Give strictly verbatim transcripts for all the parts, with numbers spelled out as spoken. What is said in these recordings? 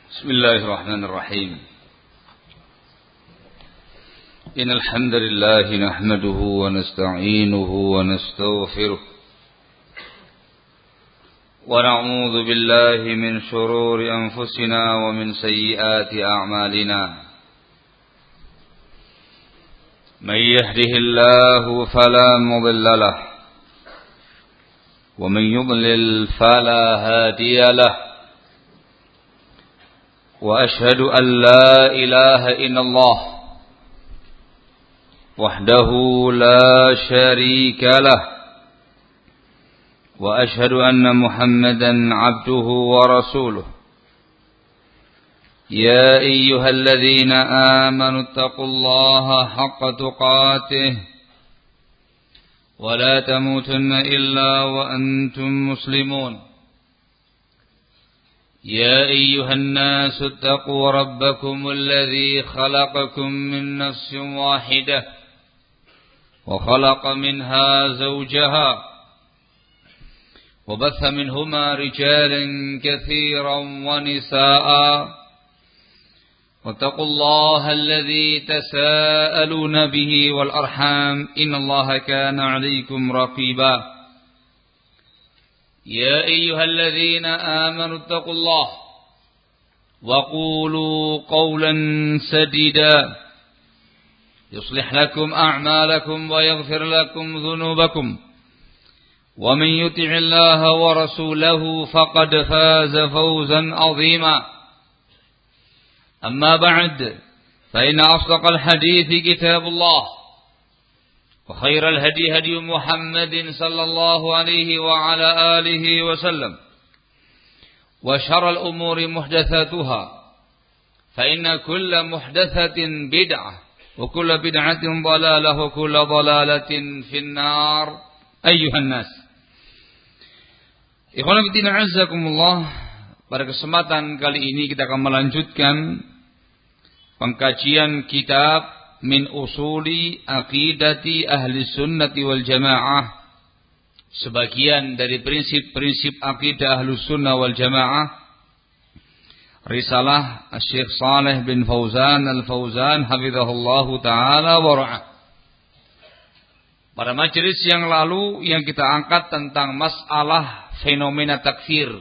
بسم الله الرحمن الرحيم إن الحمد لله نحمده ونستعينه ونستغفره ونعوذ بالله من شرور أنفسنا ومن سيئات أعمالنا من يهده الله فلا مضل له ومن يضلل فلا هادي له وأشهد أن لا إله إلا الله وحده لا شريك له وأشهد أن محمدا عبده ورسوله يا أيها الذين آمنوا اتقوا الله حق تقاته ولا تموتن إلا وأنتم مسلمون يا أيها الناس اتقوا ربكم الذي خلقكم من نفس واحدة وخلق منها زوجها وبث منهما رجالا كثيرا ونساء واتقوا الله الذي تساءلون به والأرحام إن الله كان عليكم رقيبا يا أيها الذين آمنوا اتقوا الله وقولوا قولا سديدا يصلح لكم أعمالكم ويغفر لكم ذنوبكم ومن يطع الله ورسوله فقد فاز فوزا عظيما أما بعد فإن أصدق الحديث كتاب الله وخير الهدي هدي محمد صلى الله عليه وعلى آله وسلم وشر الأمور محدثاتها فإن كل محدثة بدعة وكل بدعة ضلالة وكل ضلالة في النار أيها الناس. Ikhwan fillah azzakumullah. Pada kesempatan kali ini kita akan melanjutkan pengkajian kitab Min usuli aqidati ahli sunnati wal jamaah, sebagian dari prinsip-prinsip akidah ahli sunnah wal jamaah, risalah Syekh Saleh bin Fauzan al-Fauzan hafizahullahu ta'ala wa ra'ah. Pada majelis yang lalu yang kita angkat tentang masalah fenomena takfir,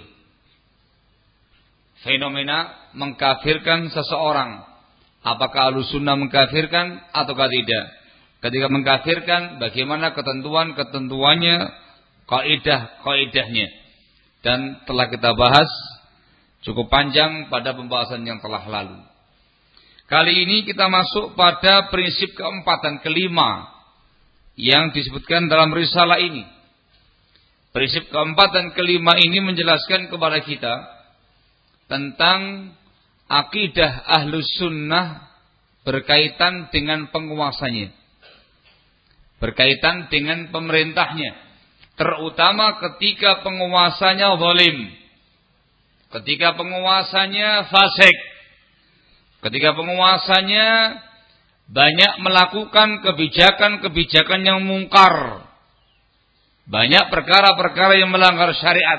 fenomena mengkafirkan seseorang. Apakah Ahlussunnah mengkafirkan ataukah tidak? Ketika mengkafirkan, bagaimana ketentuan-ketentuannya, kaidah-kaidahnya. Dan telah kita bahas cukup panjang pada pembahasan yang telah lalu. Kali ini kita masuk pada prinsip keempat dan kelima yang disebutkan dalam risalah ini. Prinsip keempat dan kelima ini menjelaskan kepada kita tentang akidah Ahlus Sunnah berkaitan dengan penguasanya, berkaitan dengan pemerintahnya, terutama ketika penguasanya zalim, ketika penguasanya fasik, ketika penguasanya banyak melakukan kebijakan-kebijakan yang mungkar, banyak perkara-perkara yang melanggar syariat.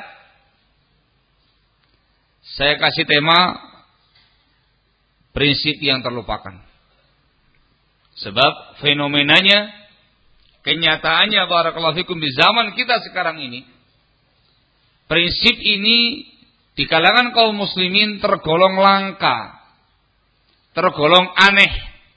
Saya kasih tema prinsip yang terlupakan. Sebab fenomenanya, kenyataannya barakallahu fikum di zaman kita sekarang ini, prinsip ini di kalangan kaum muslimin tergolong langka, tergolong aneh.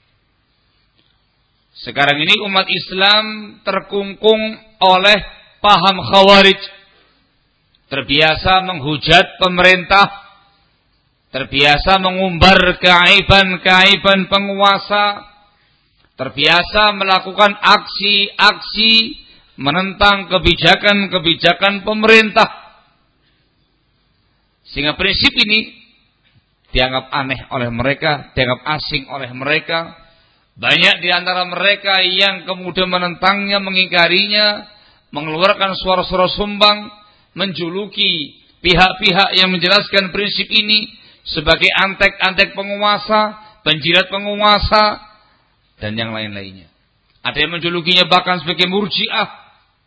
Sekarang ini umat Islam terkungkung oleh paham khawarij, terbiasa menghujat pemerintah, terbiasa mengumbar keaiban-keaiban penguasa, terbiasa melakukan aksi-aksi menentang kebijakan-kebijakan pemerintah. Sehingga prinsip ini dianggap aneh oleh mereka, dianggap asing oleh mereka. Banyak di antara mereka yang kemudian menentangnya, mengingkarinya, mengeluarkan suara-suara sumbang, menjuluki pihak-pihak yang menjelaskan prinsip ini sebagai antek-antek penguasa, penjilat penguasa, dan yang lain-lainnya. Ada yang menjulukinya bahkan sebagai murji'ah,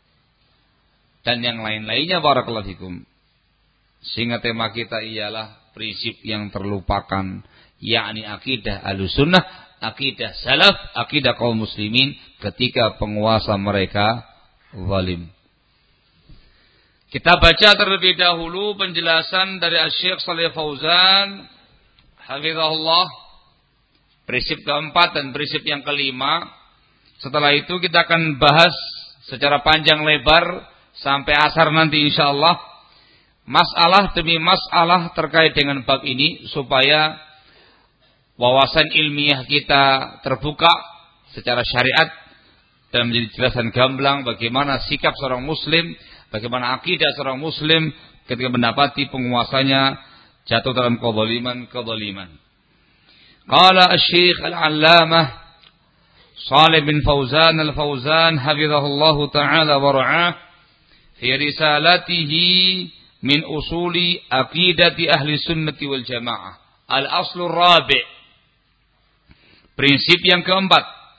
dan yang lain-lainnya barakallahu fikum. Sehingga tema kita ialah prinsip yang terlupakan, yakni akidah Ahlussunnah, akidah salaf, akidah kaum muslimin ketika penguasa mereka zalim. Kita baca terlebih dahulu penjelasan dari Syekh Shalih Fauzan hafizahullah, prinsip keempat dan prinsip yang kelima. Setelah itu kita akan bahas secara panjang lebar sampai asar nanti insyaallah, masalah demi masalah terkait dengan bab ini, supaya wawasan ilmiah kita terbuka secara syariat dan menjadi jelasan gamblang bagaimana sikap seorang muslim, bagaimana akidah seorang muslim ketika mendapati penguasanya jatuh dalam kezaliman-kezaliman. Qala Asy-Syaikh Al-'Allamah Shalih bin Fauzan Al-Fauzan hafizahullahu ta'ala wa ra'ah fi risalatihi min usuli aqidati ahli sunnati wal jamaah. Al-aslu rabi', prinsip yang keempat,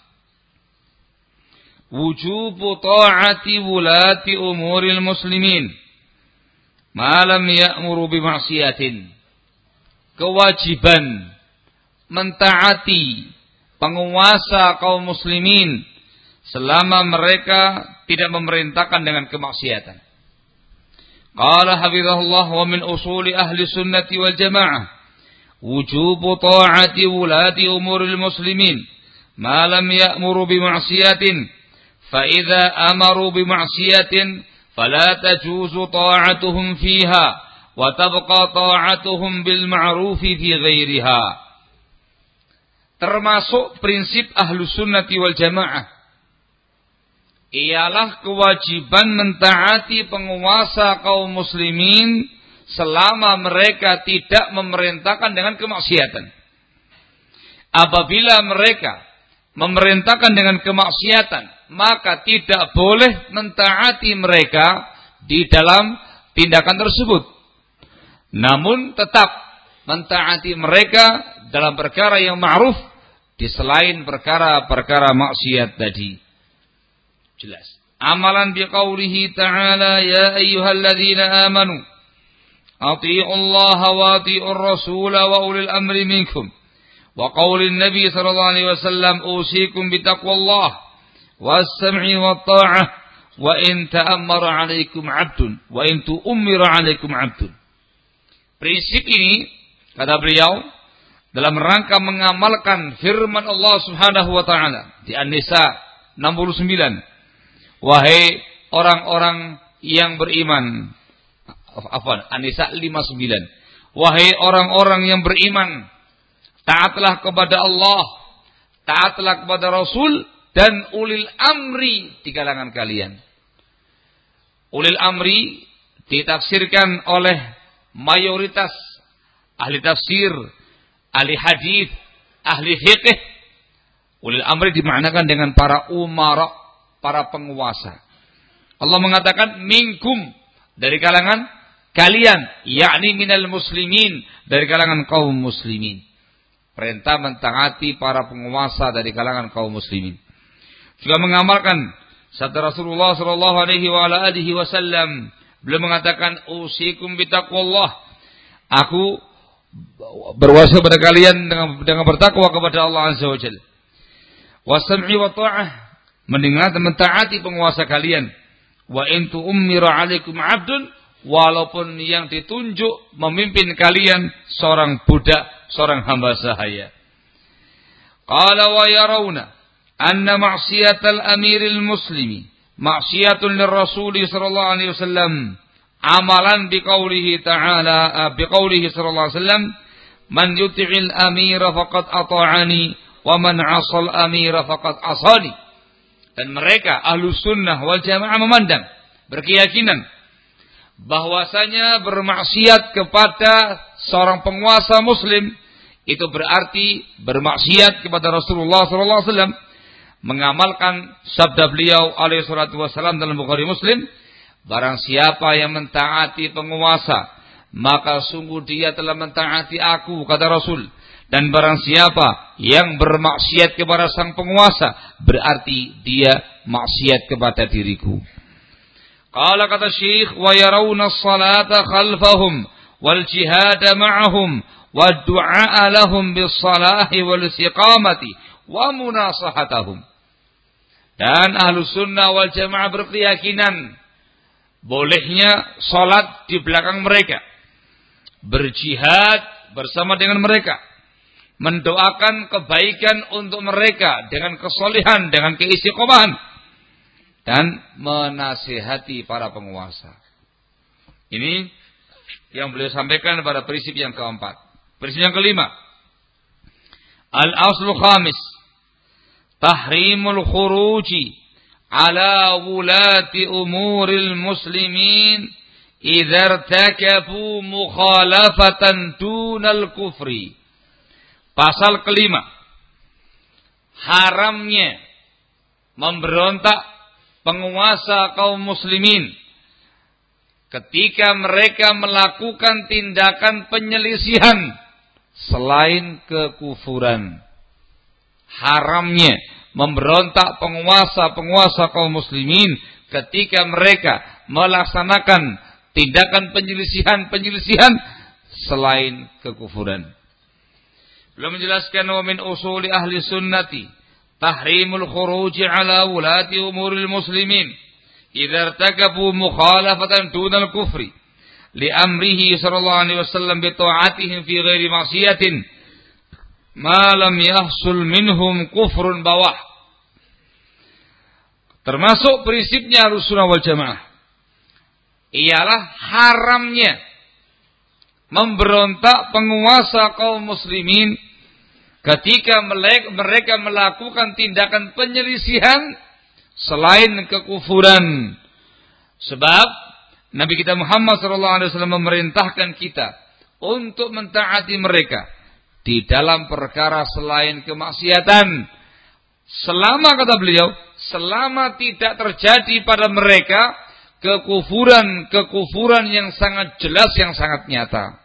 wujubu ta'ati wulati umuril muslimin ma lam ya'muru bi ma'siyatin. Kewajiban mentaati penguasa kaum muslimin selama mereka tidak memerintahkan dengan kemaksiatan. Qala hafizahullah wa min usuli ahli sunnati wal jamaah wujubu ta'ati wulati umuril muslimin ma lam ya'muru bi ma'siyatin fa idza amaru bi ma'siyatin fala tajuzu ta'atuhum fiha wa tabqa ta'atuhum bil ma'rufi fi ghairiha. Termasuk prinsip Ahlus Sunnati wal Jamaah ialah kewajiban mentaati penguasa kaum muslimin selama mereka tidak memerintahkan dengan kemaksiatan. Apabila mereka memerintahkan dengan kemaksiatan, maka tidak boleh mentaati mereka di dalam tindakan tersebut. Namun tetap mentaati mereka dalam perkara yang ma'ruf di selain perkara-perkara maksiat tadi. Jelas. Amalan biqaulihi ta'ala ya ayyuhalladzina amanu atii'ullaha wa atii'ur rasula wa ulil amri minkum wa qaulin nabi sallallahu alaihi wasallam usikum bitaqwallah was-sam'i wat-tha'ah wa in ta'ammara 'alaikum 'abdun wa in tu'mira 'alaikum 'abdun. Prinsip ini, kata beliau, dalam rangka mengamalkan firman Allah Subhanahu wa taala di An-Nisa enam puluh sembilan. Wahai orang-orang yang beriman. Afwan, An-Nisa lima puluh sembilan. Wahai orang-orang yang beriman, taatlah kepada Allah, taatlah kepada Rasul dan ulil amri di kalangan kalian. Ulil amri ditafsirkan oleh mayoritas ahli tafsir, ahli hadis, ahli fiqh. Ulil amri dimaknakan dengan para umara, para penguasa. Allah mengatakan minkum, dari kalangan kalian, yakni minal muslimin, dari kalangan kaum muslimin. Perintah mentaati para penguasa dari kalangan kaum muslimin. Juga mengamalkan sabda Rasulullah sallallahu alaihi wa ala alihi wasallam, beliau mengatakan usikum bitaqwallah. Aku berwasiat kepada kalian dengan, dengan bertakwa kepada Allah Azza wa Jalla. Wasam'i wa ta'ah, mendengar dan mentaati penguasa kalian. Wa in tu'mira 'alaikum 'abdun, walaupun yang ditunjuk memimpin kalian seorang budak, seorang hamba sahaya. Qala wa yarawna anna ma'siyatal amiril muslimi ma'siyatun lirrasuli sallallahu alaihi wasallam amalan biqaulihi ta'ala biqaulihi sallallahu alaihi wasallam man yuti'il amira faqad ata'ani wa man 'asal amira faqad asani. Dan mereka Ahlus Sunnah wal Jamaah memandang, berkeyakinan bahwasanya bermaksiat kepada seorang penguasa muslim itu berarti bermaksiat kepada Rasulullah sallallahu alaihi wasallam, mengamalkan sabda beliau alaihi salatu wasallam dalam Bukhari Muslim, barang siapa yang mentaati penguasa maka sungguh dia telah mentaati aku, kata Rasul. Dan barang siapa yang bermaksiat kepada sang penguasa berarti dia maksiat kepada diriku. Qala, kata Syekh, wa yarawna as-salata khalfahum wal jihad ma'ahum wad du'a lahum bis salahi wal istiqamati wa munasahatahum. Dan ahlu sunnah wal jamaah berkeyakinan bolehnya salat di belakang mereka, berjihad bersama dengan mereka, mendoakan kebaikan untuk mereka dengan kesolehan, dengan keistiqomahan, dan menasihati para penguasa. Ini yang beliau sampaikan pada prinsip yang keempat. Prinsip yang kelima, al-aslu khamis, tahrimul khuruji ala wulati umuril muslimin idza irtakabu mukhalafatan dunal kufri. Pasal kelima, haramnya memberontak penguasa kaum muslimin ketika mereka melakukan tindakan penyelisihan selain kekufuran. Haramnya memberontak penguasa-penguasa kaum muslimin ketika mereka melaksanakan tindakan penyelisihan-penyelisihan selain kekufuran. Belum menjelaskan wa min usuli ahli sunnati tahrimul khuruji ala wulati umuril muslimin idza irtakabu mukhalafatan dunal kufri li amrihi sallallahu alaihi wasallam bi ta'atihim fi ghairi ma'siyatin ma lam yahsul minhum kufrun bawah. Termasuk prinsipnya Ahlussunnah wal Jamaah ialah haramnya memberontak penguasa kaum muslimin ketika mereka melakukan tindakan penyelisihan selain kekufuran. Sebab Nabi kita Muhammad shallallahu alaihi wasallam memerintahkan kita untuk mentaati mereka di dalam perkara selain kemaksiatan. Selama, kata beliau, selama tidak terjadi pada mereka kekufuran-kekufuran yang sangat jelas, yang sangat nyata.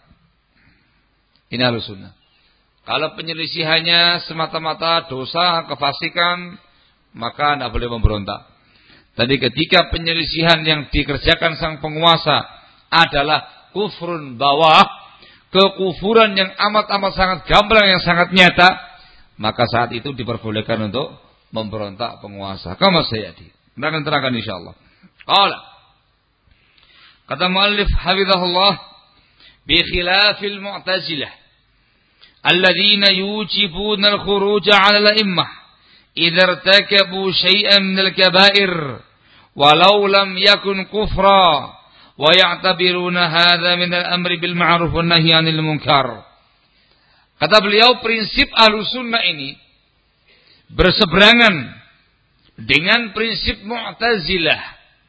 Ini Ahlussunnah. Kalau penyelisihannya semata-mata dosa, kefasikan, maka tidak boleh memberontak. Tadi ketika penyelisihan yang dikerjakan sang penguasa adalah kufrun bawah, kekufuran yang amat-amat sangat gamblang, yang sangat nyata, maka saat itu diperbolehkan untuk memberontak penguasa. Kama sayati. Kita akan terangkan insyaallah. Qala, kata muallif hafizahullah, bi khilafil mu'tazilah alladzina yujibuna al-khuruj 'ala al-a'immah idza irtakabu shay'an min al-kaba'ir walau lam yakun kufra wa ya'tabiruna hadza min al-amri bil ma'ruf wan nahyi 'anil munkar. Kata beliau, prinsip Ahlussunnah ini berseberangan dengan prinsip Mu'tazilah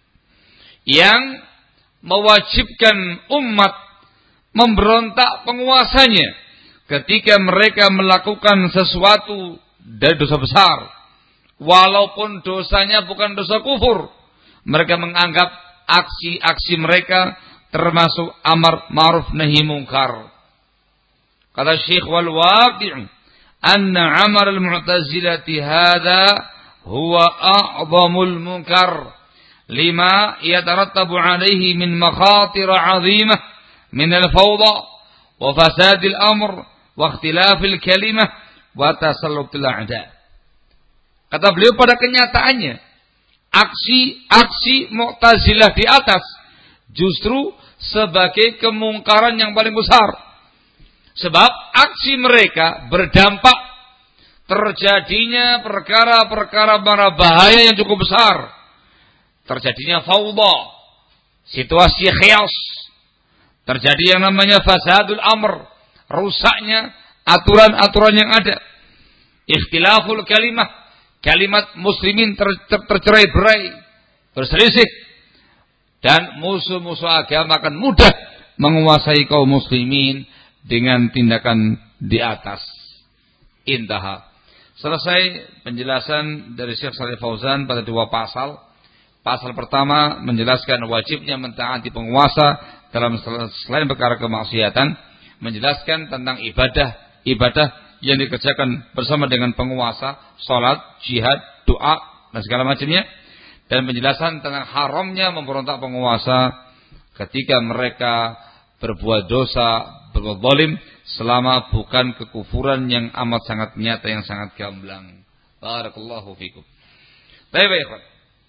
yang mewajibkan umat memberontak penguasanya ketika mereka melakukan sesuatu dari dosa besar, walaupun dosanya bukan dosa kufur. Mereka menganggap aksi-aksi mereka termasuk amar ma'ruf nahi munkar. Kata Syekh wal waqi' anna amar al-mu'tazilati hadha huwa a'zamul munkar lima yatarattabu alaihi min makhatir 'azimah min al-fawda wa fasad al-amr wa ikhtilaf al-kalimah wa tasallut al-a'da. Kata beliau, pada kenyataannya aksi-aksi Mu'tazilah di atas justru sebagai kemungkaran yang paling besar. Sebab aksi mereka berdampak terjadinya perkara-perkara bahaya yang cukup besar. Terjadinya fawda, situasi khayas. Terjadi yang namanya fasadul amr, rusaknya aturan-aturan yang ada. Ikhtilaful kalimah, kalimat muslimin ter, ter, tercerai-berai, berselisih. Dan musuh-musuh agama akan mudah menguasai kaum muslimin dengan tindakan di atas. Intaha. Selesai penjelasan dari Syekh Shalih Fauzan pada dua pasal. Pasal pertama menjelaskan wajibnya mentaati penguasa dalam selain perkara kemaksiatan, menjelaskan tentang ibadah ibadah yang dikerjakan bersama dengan penguasa, salat, jihad, doa dan segala macamnya, dan penjelasan tentang haramnya memberontak penguasa ketika mereka berbuat dosa, berbuat zalim, selama bukan kekufuran yang amat sangat nyata, yang sangat gamblang. Barakallahu fikum. Baik, baik.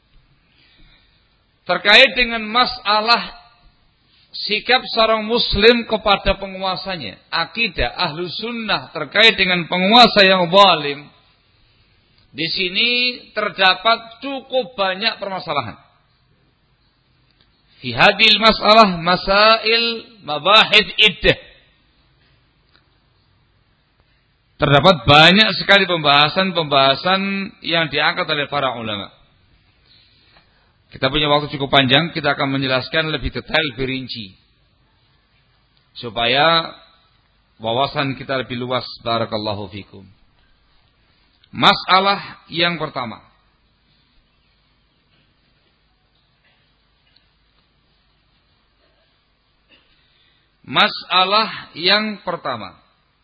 Terkait dengan masalah sikap seorang muslim kepada penguasanya, akidah ahlu sunnah terkait dengan penguasa yang zalim, di sini terdapat cukup banyak permasalahan. Fi hadil masalah masail mabahid iddah. Terdapat banyak sekali pembahasan-pembahasan yang diangkat oleh para ulama. Kita punya waktu cukup panjang, kita akan menjelaskan lebih detail, lebih rinci, supaya wawasan kita lebih luas. Barakallahu fikum. Masalah yang pertama, masalah yang pertama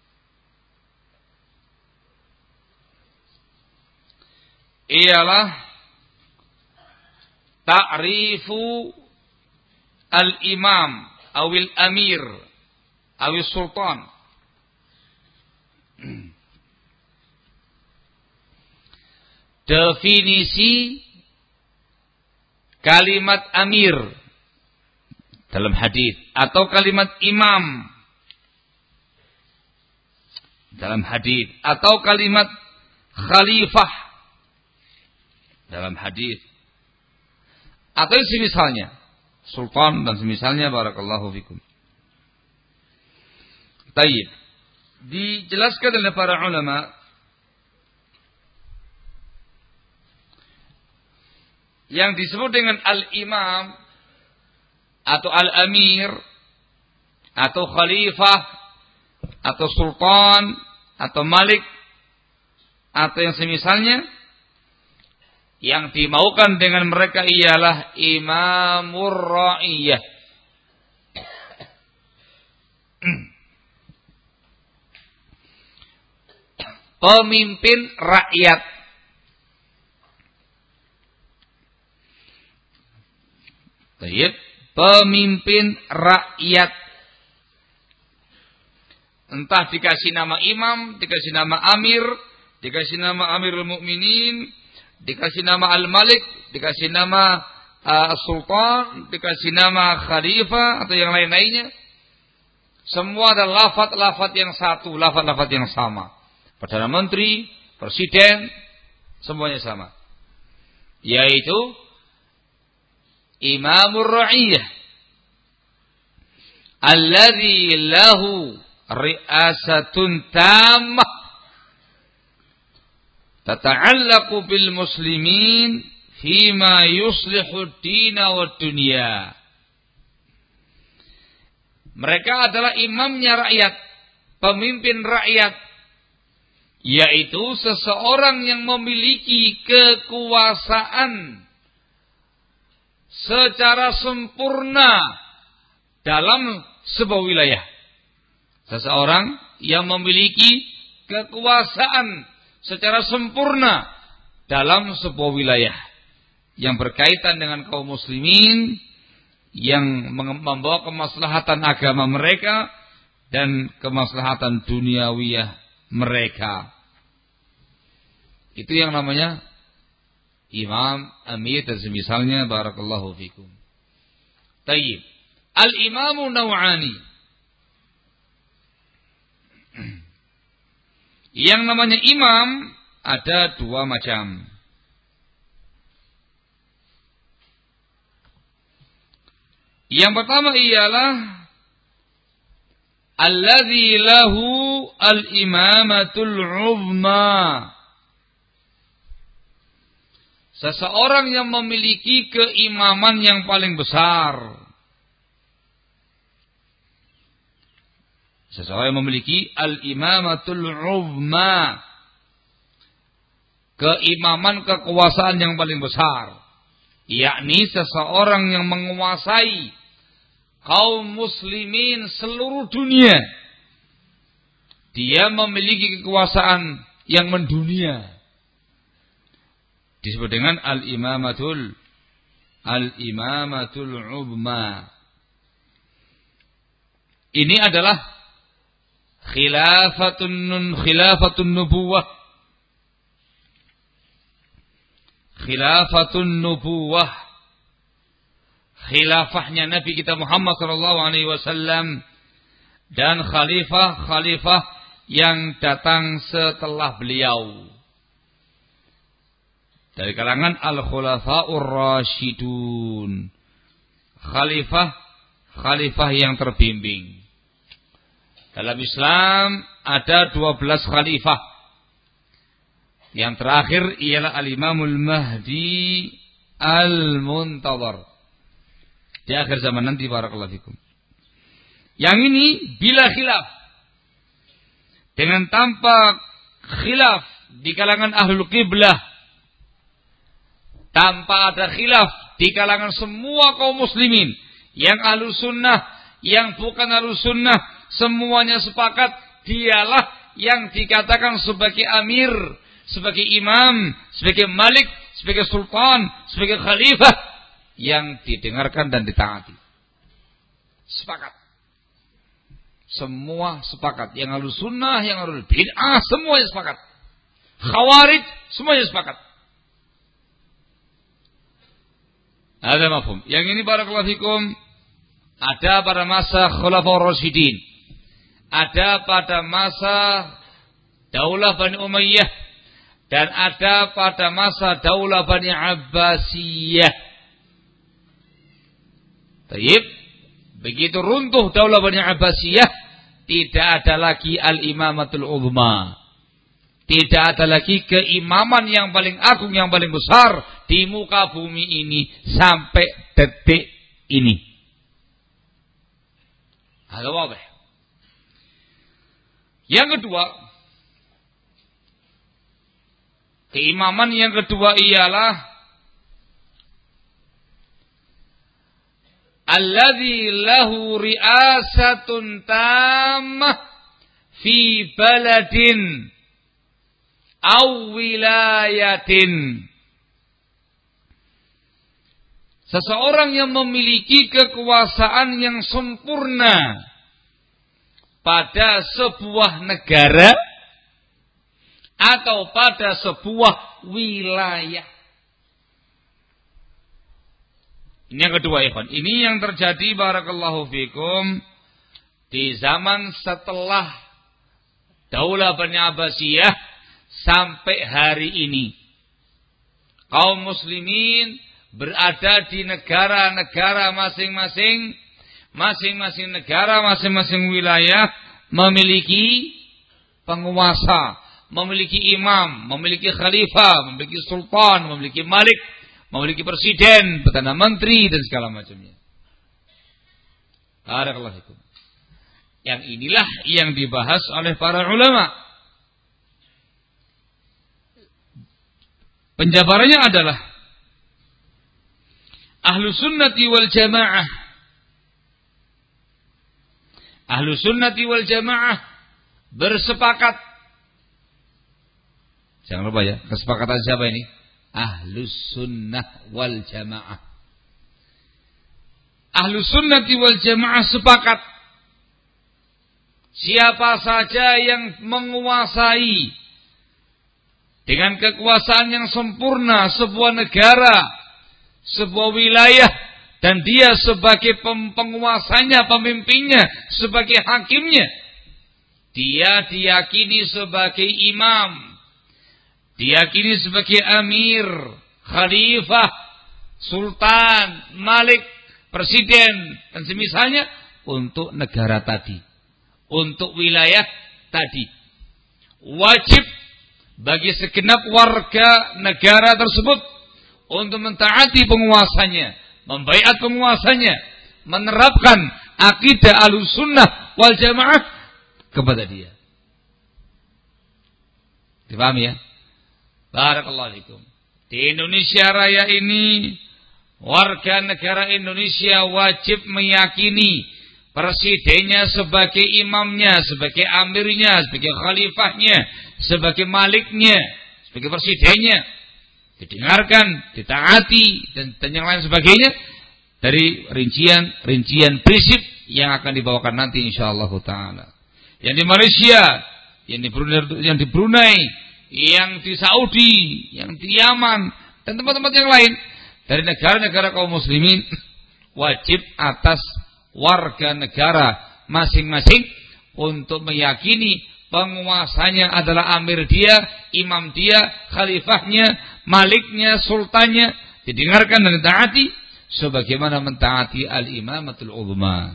ialah ta'rifu al-imam awil amir awil sultan. Definisi kalimat amir dalam hadis atau kalimat imam dalam hadis atau kalimat khalifah dalam hadis atau semisalnya sultan dan semisalnya. Barakallahu fikum. Tayyib. Dijelaskan oleh para ulama yang disebut dengan al-imam atau al-amir atau khalifah atau sultan atau malik atau yang semisalnya, yang dimaukan dengan mereka ialah imamur ra'iyah. Pemimpin rakyat. Baik, pemimpin rakyat. Entah dikasih nama imam, dikasih nama amir, dikasih nama amirul mukminin, dikasih nama al-malik, dikasih nama uh, sultan, dikasih nama khalifah atau yang lain-lainnya. Semua adalah lafaz-lafaz yang satu, lafaz-lafaz yang sama. Perdana Menteri, Presiden, semuanya sama. Yaitu Imamur Ra'iyah alladzi lahu ri'asatun tammah tata'allaqu bil muslimin fima yuslihu ad-dina wad dunya. Mereka adalah imamnya rakyat, pemimpin rakyat, yaitu seseorang yang memiliki kekuasaan secara sempurna dalam sebuah wilayah. Seseorang yang memiliki kekuasaan secara sempurna dalam sebuah wilayah yang berkaitan dengan kaum muslimin, yang membawa kemaslahatan agama mereka dan kemaslahatan duniawiyah mereka. Itu yang namanya imam, amir dan semisalnya. Barakallahu fikum. Tayyib. Al-imamu naw'ani. Yang namanya imam ada dua macam. Yang pertama ialah alladzi lahu al-imamatul 'uzma. Seseorang yang memiliki keimaman yang paling besar. Seseorang yang memiliki al-imamatul 'uzma, keimaman kekuasaan yang paling besar, yakni seseorang yang menguasai kaum muslimin seluruh dunia. Dia memiliki kekuasaan yang mendunia. Disebut dengan al-imamatul al-imamatul 'uzma. Ini adalah khilafatun nun khilafatun nubuwah. Khilafatun nubuwah. Khilafahnya Nabi kita Muhammad sallallahu alaihi wasallam dan khalifah-khalifah yang datang setelah beliau. Dari kalangan al-khulafa'ur rasyidun. Khalifah, khalifah yang terbimbing. Dalam Islam ada dua belas khalifah. Yang terakhir ialah al-Imamul Mahdi al-Muntadhar. Di akhir zaman nanti, barakallahu fikum. Yang ini bila khilaf. Dengan tanpa khilaf di kalangan ahlul qiblah. Tanpa ada khilaf di kalangan semua kaum muslimin. Yang ahlu sunnah, yang bukan ahlu sunnah. Semuanya sepakat dialah yang dikatakan sebagai amir, sebagai imam, sebagai malik, sebagai sultan, sebagai khalifah. Yang didengarkan dan ditaati. Sepakat. Semua sepakat. Yang ahlu sunnah, yang ahlu bid'ah, semuanya sepakat. Khawarij, semuanya sepakat. Ada mafhum. Yang ini barakallahu fikum ada pada masa Khulafaur Rasyidin. Ada pada masa Daulah Bani Umayyah dan ada pada masa Daulah Bani Abbasiyah. Baik. Begitu runtuh Daulah Bani Abbasiyah, tidak ada lagi al-imamatul uzma. Tidak ada lagi keimaman yang paling agung, yang paling besar di muka bumi ini sampai detik ini. Ada apa? Yang kedua, keimaman yang kedua ialah alladzi lahu ri'asatun tammah fi baladin aw wilayatin. Seseorang yang memiliki kekuasaan yang sempurna pada sebuah negara atau pada sebuah wilayah. Ini yang kedua, ikhwan. Ini yang terjadi barakallahu fikum di zaman setelah Daulah Bani Abbasiyah sampai hari ini. Kaum muslimin berada di negara-negara masing-masing. Masing-masing negara, masing-masing wilayah memiliki penguasa, memiliki imam, memiliki khalifah, memiliki sultan, memiliki malik, memiliki presiden, perdana menteri dan segala macamnya. Barakallahu fikum. Yang inilah yang dibahas oleh para ulama. Penjabarannya adalah Ahlu Sunnati wal Jamaah. Ahlu Sunnati wal Jamaah bersepakat. Jangan lupa ya, kesepakatan siapa ini? Ahlu Sunnah wal Jamaah. Ahlu Sunnati wal Jamaah sepakat. Siapa saja yang menguasai dengan kekuasaan yang sempurna sebuah negara, sebuah wilayah, dan dia sebagai penguasanya, pemimpinnya, sebagai hakimnya, dia diyakini sebagai imam, diyakini sebagai amir, khalifah, sultan, malik, presiden, dan semisalnya untuk negara tadi, untuk wilayah tadi. Wajib bagi segenap warga negara tersebut untuk mentaati penguasanya, membaiat penguasanya, menerapkan akidah Ahlussunnah wal Jamaah kepada dia. Dipahami ya? Barakallahu fikum. Di Indonesia Raya ini, warga negara Indonesia wajib meyakini presidennya sebagai imamnya, sebagai amirnya, sebagai khalifahnya, sebagai maliknya, sebagai presidennya, didengarkan, ditaati, dan, dan yang lain sebagainya dari rincian-rincian prinsip yang akan dibawakan nanti insyaallah taala. Yang di Malaysia, yang di Brunei, yang di Brunei, yang di Saudi, yang di Yaman dan tempat-tempat yang lain dari negara-negara kaum muslimin, wajib atas warga negara masing-masing untuk meyakini penguasanya adalah amir dia, imam dia, khalifahnya, maliknya, sultannya, didengarkan dan ditaati sebagaimana mentaati al-imamatul uzma.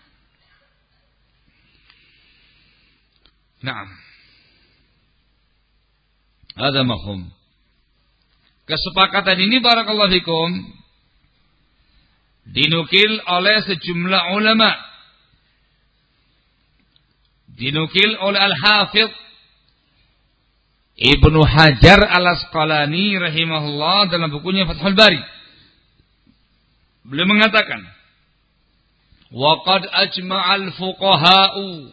Naam. Ada mafhum. Kesepakatan ini barakallahu fikum dinukil oleh sejumlah ulama. Dinukil oleh Al-Hafidh Ibnu Hajar Al-Asqalani rahimahullah dalam bukunya Fathul Bari. Beliau mengatakan, "Wa qad ajma'al fuqaha'u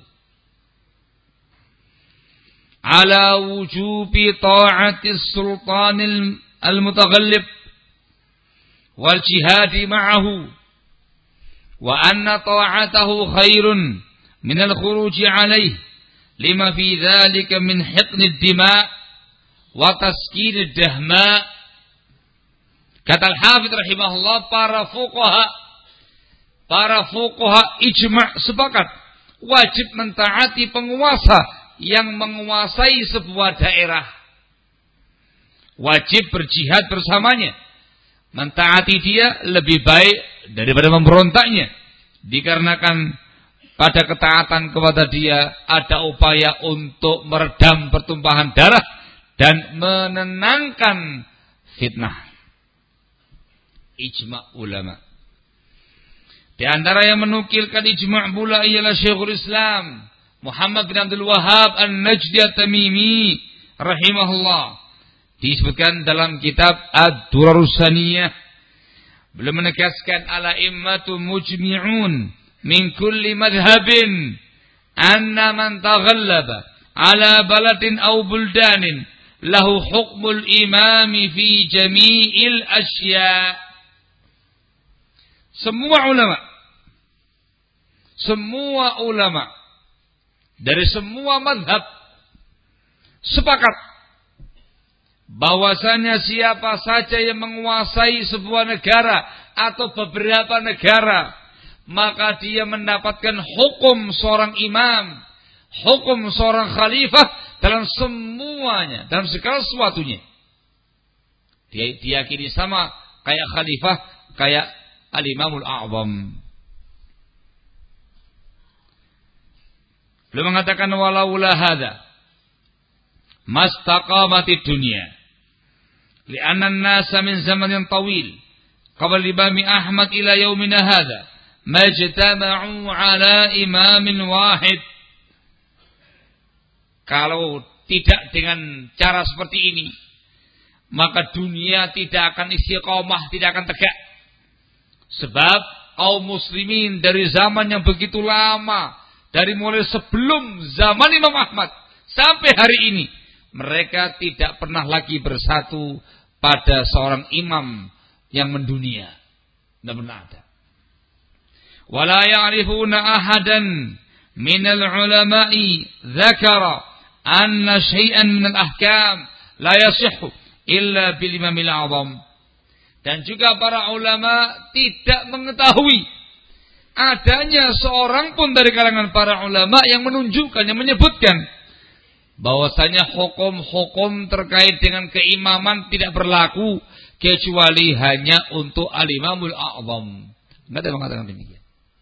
ala wujubi ta'ati sultanil al-mutaghallib wal jihadi ma'ahu wa anna ta'atahu khairun min al-khuruji alayhi lima fi dhalika min hiqni ad-dima' wa taskin ad-dahma." Kata Al-Hafidh rahimahullah, para fuqaha para fuqaha ijma' sepakat wajib mentaati penguasa yang menguasai sebuah daerah. Wajib berjihad bersamanya. Mentaati dia lebih baik daripada memberontaknya. Dikarenakan pada ketaatan kepada dia ada upaya untuk meredam pertumpahan darah dan menenangkan fitnah. Ijma' ulama. Di antara yang menukilkan ijma' pula ialah Syekhul Islam Muhammad bin Abdul Wahhab An-Najdi At-Tamimi rahimahullah. Disebutkan dalam kitab Ad-Durarus Saniyah. Beliau menegaskan al-a'immatu mujmi'un min kulli madhhabin anna man taghallaba ala baladin aw buldanin lahu hukmul imami fi jami'il asya'. Semua ulama semua ulama dari semua madhab sepakat bahwasanya siapa saja yang menguasai sebuah negara atau beberapa negara, maka dia mendapatkan hukum seorang imam, hukum seorang khalifah dalam semuanya, dalam segala sesuatunya. Dia diyakini sama kayak khalifah, kayak Al-Imamul A'zam. Beliau mengatakan walaula hadza mastaqamatid dunya li'anna an-nasa min zamanin tawil qabla Imam Ahmad ila yaumina hadza majtama'u ala imamin wahid. Kalau tidak dengan cara seperti ini, maka dunia tidak akan istiqomah, tidak akan tegak. Sebab kaum muslimin dari zaman yang begitu lama, dari mulai sebelum zaman Imam Ahmad sampai hari ini, mereka tidak pernah lagi bersatu pada seorang imam yang mendunia. Tidak pernah ada. Wala ya'rifuna ahadan minal ulama'i dzakara anna syai'an minal ahkam la yasihhu illa bil imamil a'zam. Dan juga para ulama tidak mengetahui adanya seorang pun dari kalangan para ulama yang menunjukkan, yang menyebutkan bahwasanya hukum-hukum terkait dengan keimaman tidak berlaku kecuali hanya untuk al-imamul a'zam. Tidak ada yang mengatakan demikian.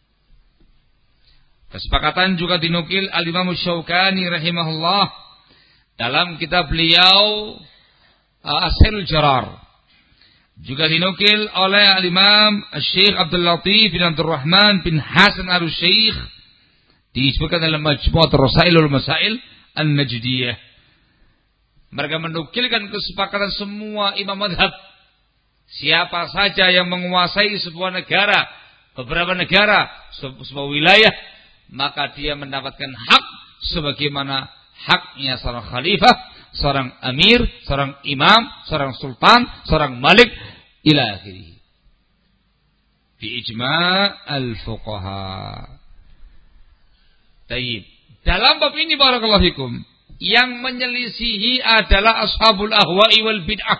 Kesepakatan juga dinukil al-Imam Syaukani rahimahullah dalam kitab beliau As-Sirrul Jarar. Juga dinukil oleh al-Imam Syekh Abdul Latif bin Abdul Rahman bin Hasan al-Syekh, disebutkan dalam Majmu'at Rasail wal Masail An-Najdiyah. Mereka menukilkan kesepakatan semua imam madhab. Siapa saja yang menguasai sebuah negara, beberapa negara, sebuah wilayah, maka dia mendapatkan hak sebagaimana haknya seorang khalifah, seorang amir, seorang imam, seorang sultan, seorang malik, ila akhirih. Bi ijma' al-fuqaha. Taib. Dalam bab ini barakallahu fikum, yang menyelisihi adalah ashabul ahwa'i wal bid'ah.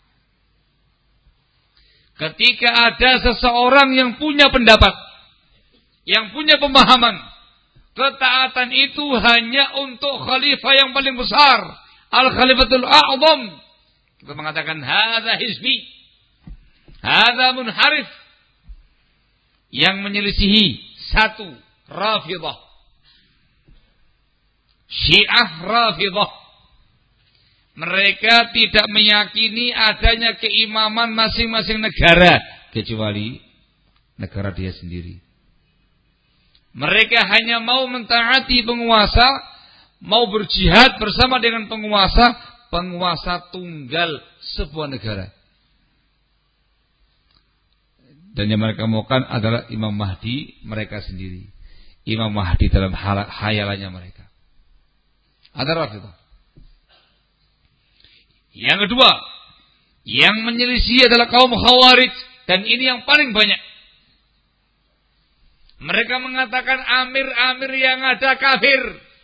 Ketika ada seseorang yang punya pendapat, yang punya pemahaman, ketaatan itu hanya untuk khalifah yang paling besar, al-khalifatul a'zam. Kita mengatakan hadza hizbi, hadza munharif. Yang menyelisihi satu, Rafidah, Syiah Rafidah. Mereka tidak meyakini adanya keimaman masing-masing negara kecuali negara dia sendiri. Mereka hanya mau mentaati penguasa, mau berjihad bersama dengan penguasa, penguasa tunggal sebuah negara. Dan yang mereka maukan adalah Imam Mahdi mereka sendiri. Imam Mahdi dalam hayalannya mereka. Ada Rafidah. Yang kedua, yang menyelisih adalah kaum Khawarij, dan ini yang paling banyak. Mereka mengatakan amir-amir yang ada kafir.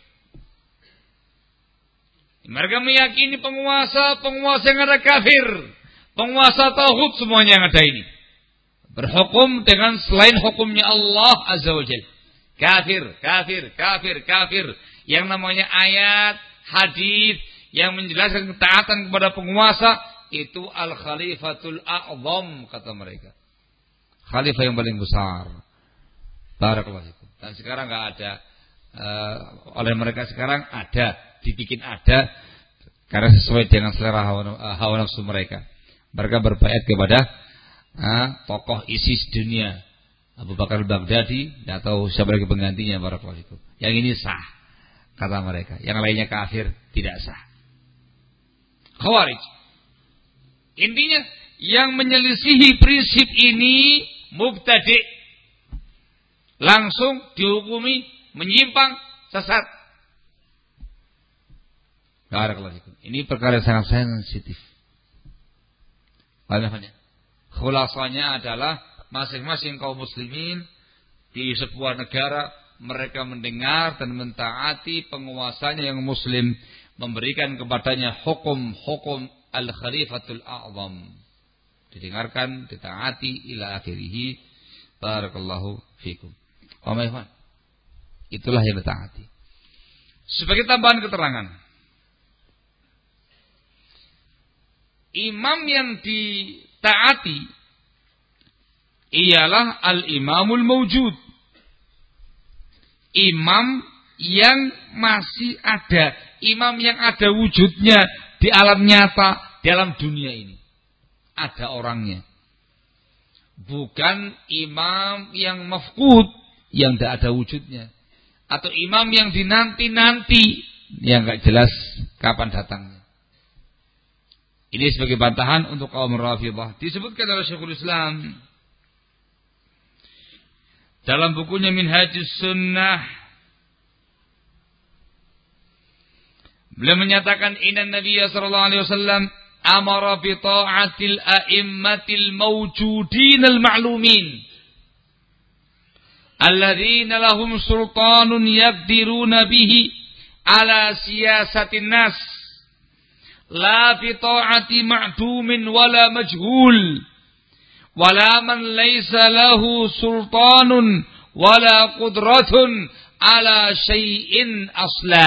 Mereka meyakini penguasa-penguasa yang ada kafir, penguasa tauhid semuanya yang ada ini berhukum dengan selain hukumnya Allah Azza wa Jalla. Kafir, kafir, kafir, kafir. Yang namanya ayat, hadis yang menjelaskan ketaatan kepada penguasa itu al-khalifatul a'zam kata mereka. Khalifah yang paling besar. Barakallahu fikum. Dan sekarang enggak ada uh, oleh mereka sekarang ada, dibikin ada karena sesuai dengan selera hawa, uh, hawa nafsu mereka. Mereka berbaiat kepada uh, tokoh ISIS dunia, Abu Bakar al-Baghdadi atau siapa lagi penggantinya, barakallahu fikum. Yang ini sah kata mereka, yang lainnya kafir, tidak sah. Khawarij. Intinya yang menyelisihi prinsip ini mubtadi', langsung dihukumi menyimpang, sesat. Ini perkara yang sangat sensitif. Bagaimana? Khulasanya adalah masing-masing kaum muslimin di sebuah negara mereka mendengar dan mentaati penguasanya yang muslim, memberikan kepadanya hukum-hukum al-khalifatul a'zam. Didengarkan, ditaati ila akhirih. Barakallahu fikum. Omaiman. Itulah yang ditaati. Sebagai tambahan keterangan, imam yang ditaati ialah al-imamul mawjud. Imam yang masih ada, imam yang ada wujudnya di alam nyata, di alam dunia ini. Ada orangnya. Bukan imam yang mafqud, yang tidak ada wujudnya. Atau imam yang dinanti-nanti, yang enggak jelas kapan datangnya. Ini sebagai bantahan untuk kaum Rafidhah. Disebutkan oleh Syekhul Islam dalam bukunya Minhajus Sunnah. Beliau menyatakan inna Nabiya sallallahu alaihi wasallam amara bi ta'atil a'immatil mawjudin al-ma'lumin alladzina lahum sultanun yaqdiruna bihi ala siyasatin nas la bi ta'ati ma'dumin wala majhul wala man laysa lahu sultanun wala qudratun ala syai'in asla.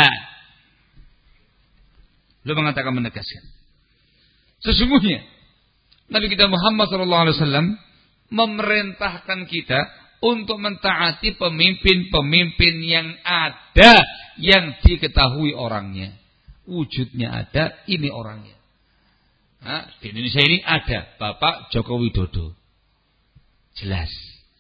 Beliau mengatakan, menegaskan, sesungguhnya Nabi kita Muhammad sallallahu alaihi wasallam memerintahkan kita untuk mentaati pemimpin-pemimpin yang ada, yang diketahui orangnya, wujudnya ada, ini orangnya. Nah, di Indonesia ini ada Bapak Joko Widodo, jelas.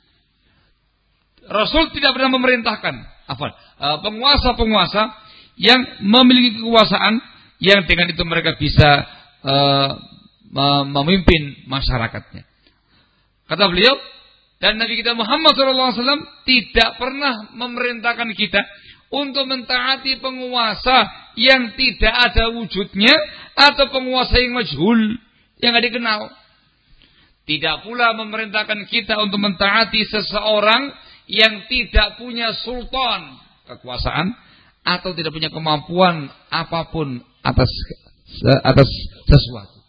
Rasul tidak pernah memerintahkan apa penguasa-penguasa yang memiliki kekuasaan, yang dengan itu mereka bisa uh, memimpin masyarakatnya. Kata beliau, dan Nabi kita Muhammad shallallahu alaihi wasallam tidak pernah memerintahkan kita untuk mentaati penguasa yang tidak ada wujudnya atau penguasa yang majhul, yang tidak dikenal. Tidak pula memerintahkan kita untuk mentaati seseorang yang tidak punya sultan, kekuasaan atau tidak punya kemampuan apapun atas atas sesuatu.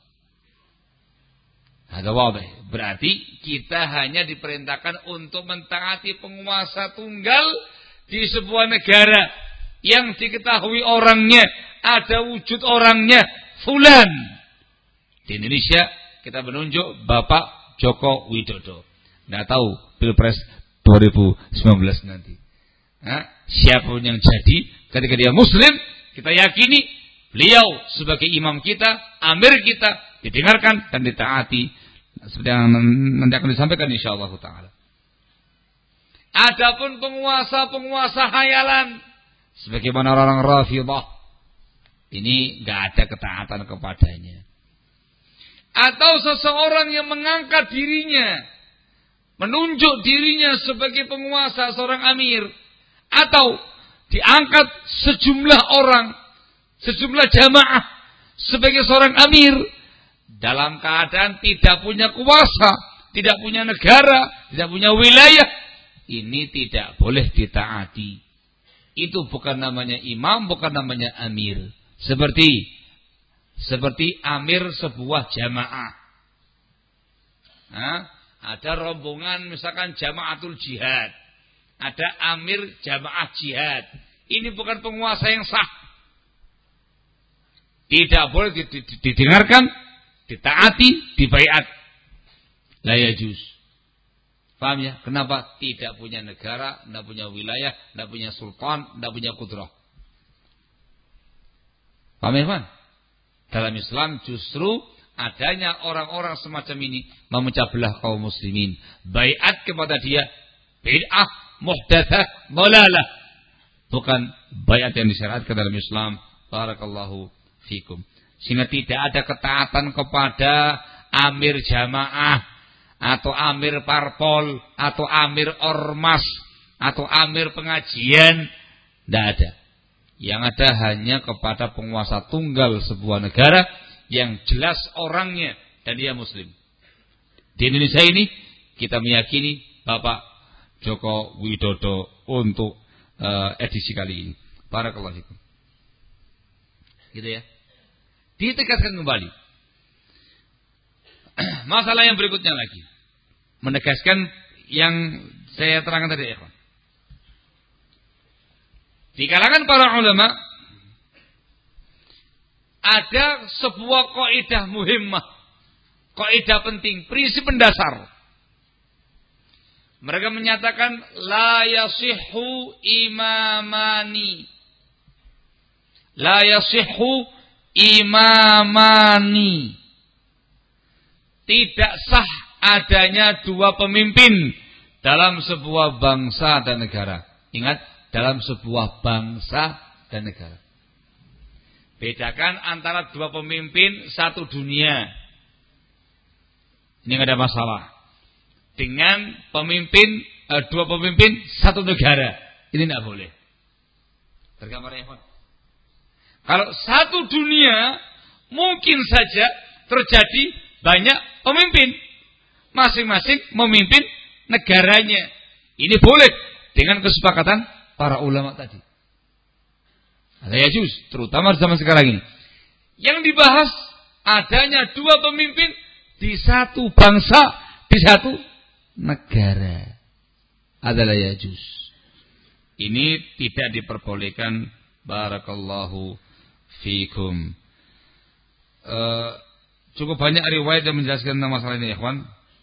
Ada wadah. Berarti kita hanya diperintahkan untuk mentaati penguasa tunggal di sebuah negara yang diketahui orangnya, ada wujud orangnya, fulan. Di Indonesia kita menunjuk Bapak Joko Widodo. Nggak tahu Pilpres dua ribu sembilan belas nanti. Nah, siapapun yang jadi, ketika dia Muslim, kita yakini beliau sebagai imam kita, amir kita, didengarkan dan ditaati. Seperti yang nanti akan disampaikan insyaallah taala. Adapun penguasa-penguasa hayalan, sebagaimana orang-orang Rafidhah, ini nggak ada ketaatan kepadanya. Atau seseorang yang mengangkat dirinya, menunjuk dirinya sebagai penguasa, seorang amir, atau diangkat sejumlah orang, sejumlah jamaah sebagai seorang amir, dalam keadaan tidak punya kuasa, tidak punya negara, tidak punya wilayah, ini tidak boleh ditaati. Itu bukan namanya imam, bukan namanya amir. Seperti seperti amir sebuah jamaah. Nah, ada rombongan misalkan jamaatul jihad, ada amir jamaah jihad. Ini bukan penguasa yang sah. Tidak boleh didengarkan, ditaati, dibaiat. La yajuz. Paham ya? Kenapa? Tidak punya negara, tidak punya wilayah, tidak punya sultan, tidak punya kudrah. Paham ya, Pak? Dalam Islam justru adanya orang-orang semacam ini memecah belah kaum muslimin. Baiat kepada dia bid'ah, muhdatsah, dhalalah. Bukan baiat yang disyariatkan dalam Islam. Barakallahu fikum. Sehingga tidak ada ketaatan kepada amir jamaah atau amir parpol atau amir ormas atau amir pengajian. Tidak ada. Yang ada hanya kepada penguasa tunggal sebuah negara yang jelas orangnya dan dia muslim. Di Indonesia ini kita meyakini Bapak Joko Widodo untuk uh, edisi kali ini. Barakallahu fikum. Gitu ya. Ditegaskan kembali. Masalah yang berikutnya lagi. Menegaskan yang saya terangkan tadi, ikhwan. Di kalangan para ulama ada sebuah kaidah muhimmah, kaidah penting, prinsip mendasar. Mereka menyatakan la yasihhu imamani. La yasihhu imamani. Tidak sah adanya dua pemimpin dalam sebuah bangsa dan negara. Ingat, dalam sebuah bangsa dan negara. Bedakan antara dua pemimpin satu dunia. Ini enggak ada masalah. Dengan pemimpin eh, dua pemimpin satu negara. Ini enggak boleh. Tergambar ya, Pak? Kalau satu dunia mungkin saja terjadi banyak pemimpin, masing-masing memimpin negaranya. Ini boleh dengan kesepakatan para ulama tadi. Ada yajuz, terutama zaman sekarang ini. Yang dibahas adanya dua pemimpin di satu bangsa, di satu negara. Adalah yajuz. Ini tidak diperbolehkan. Barakallahu fikum. Uh, cukup banyak riwayat yang menjelaskan tentang masalah ini, ikhwan.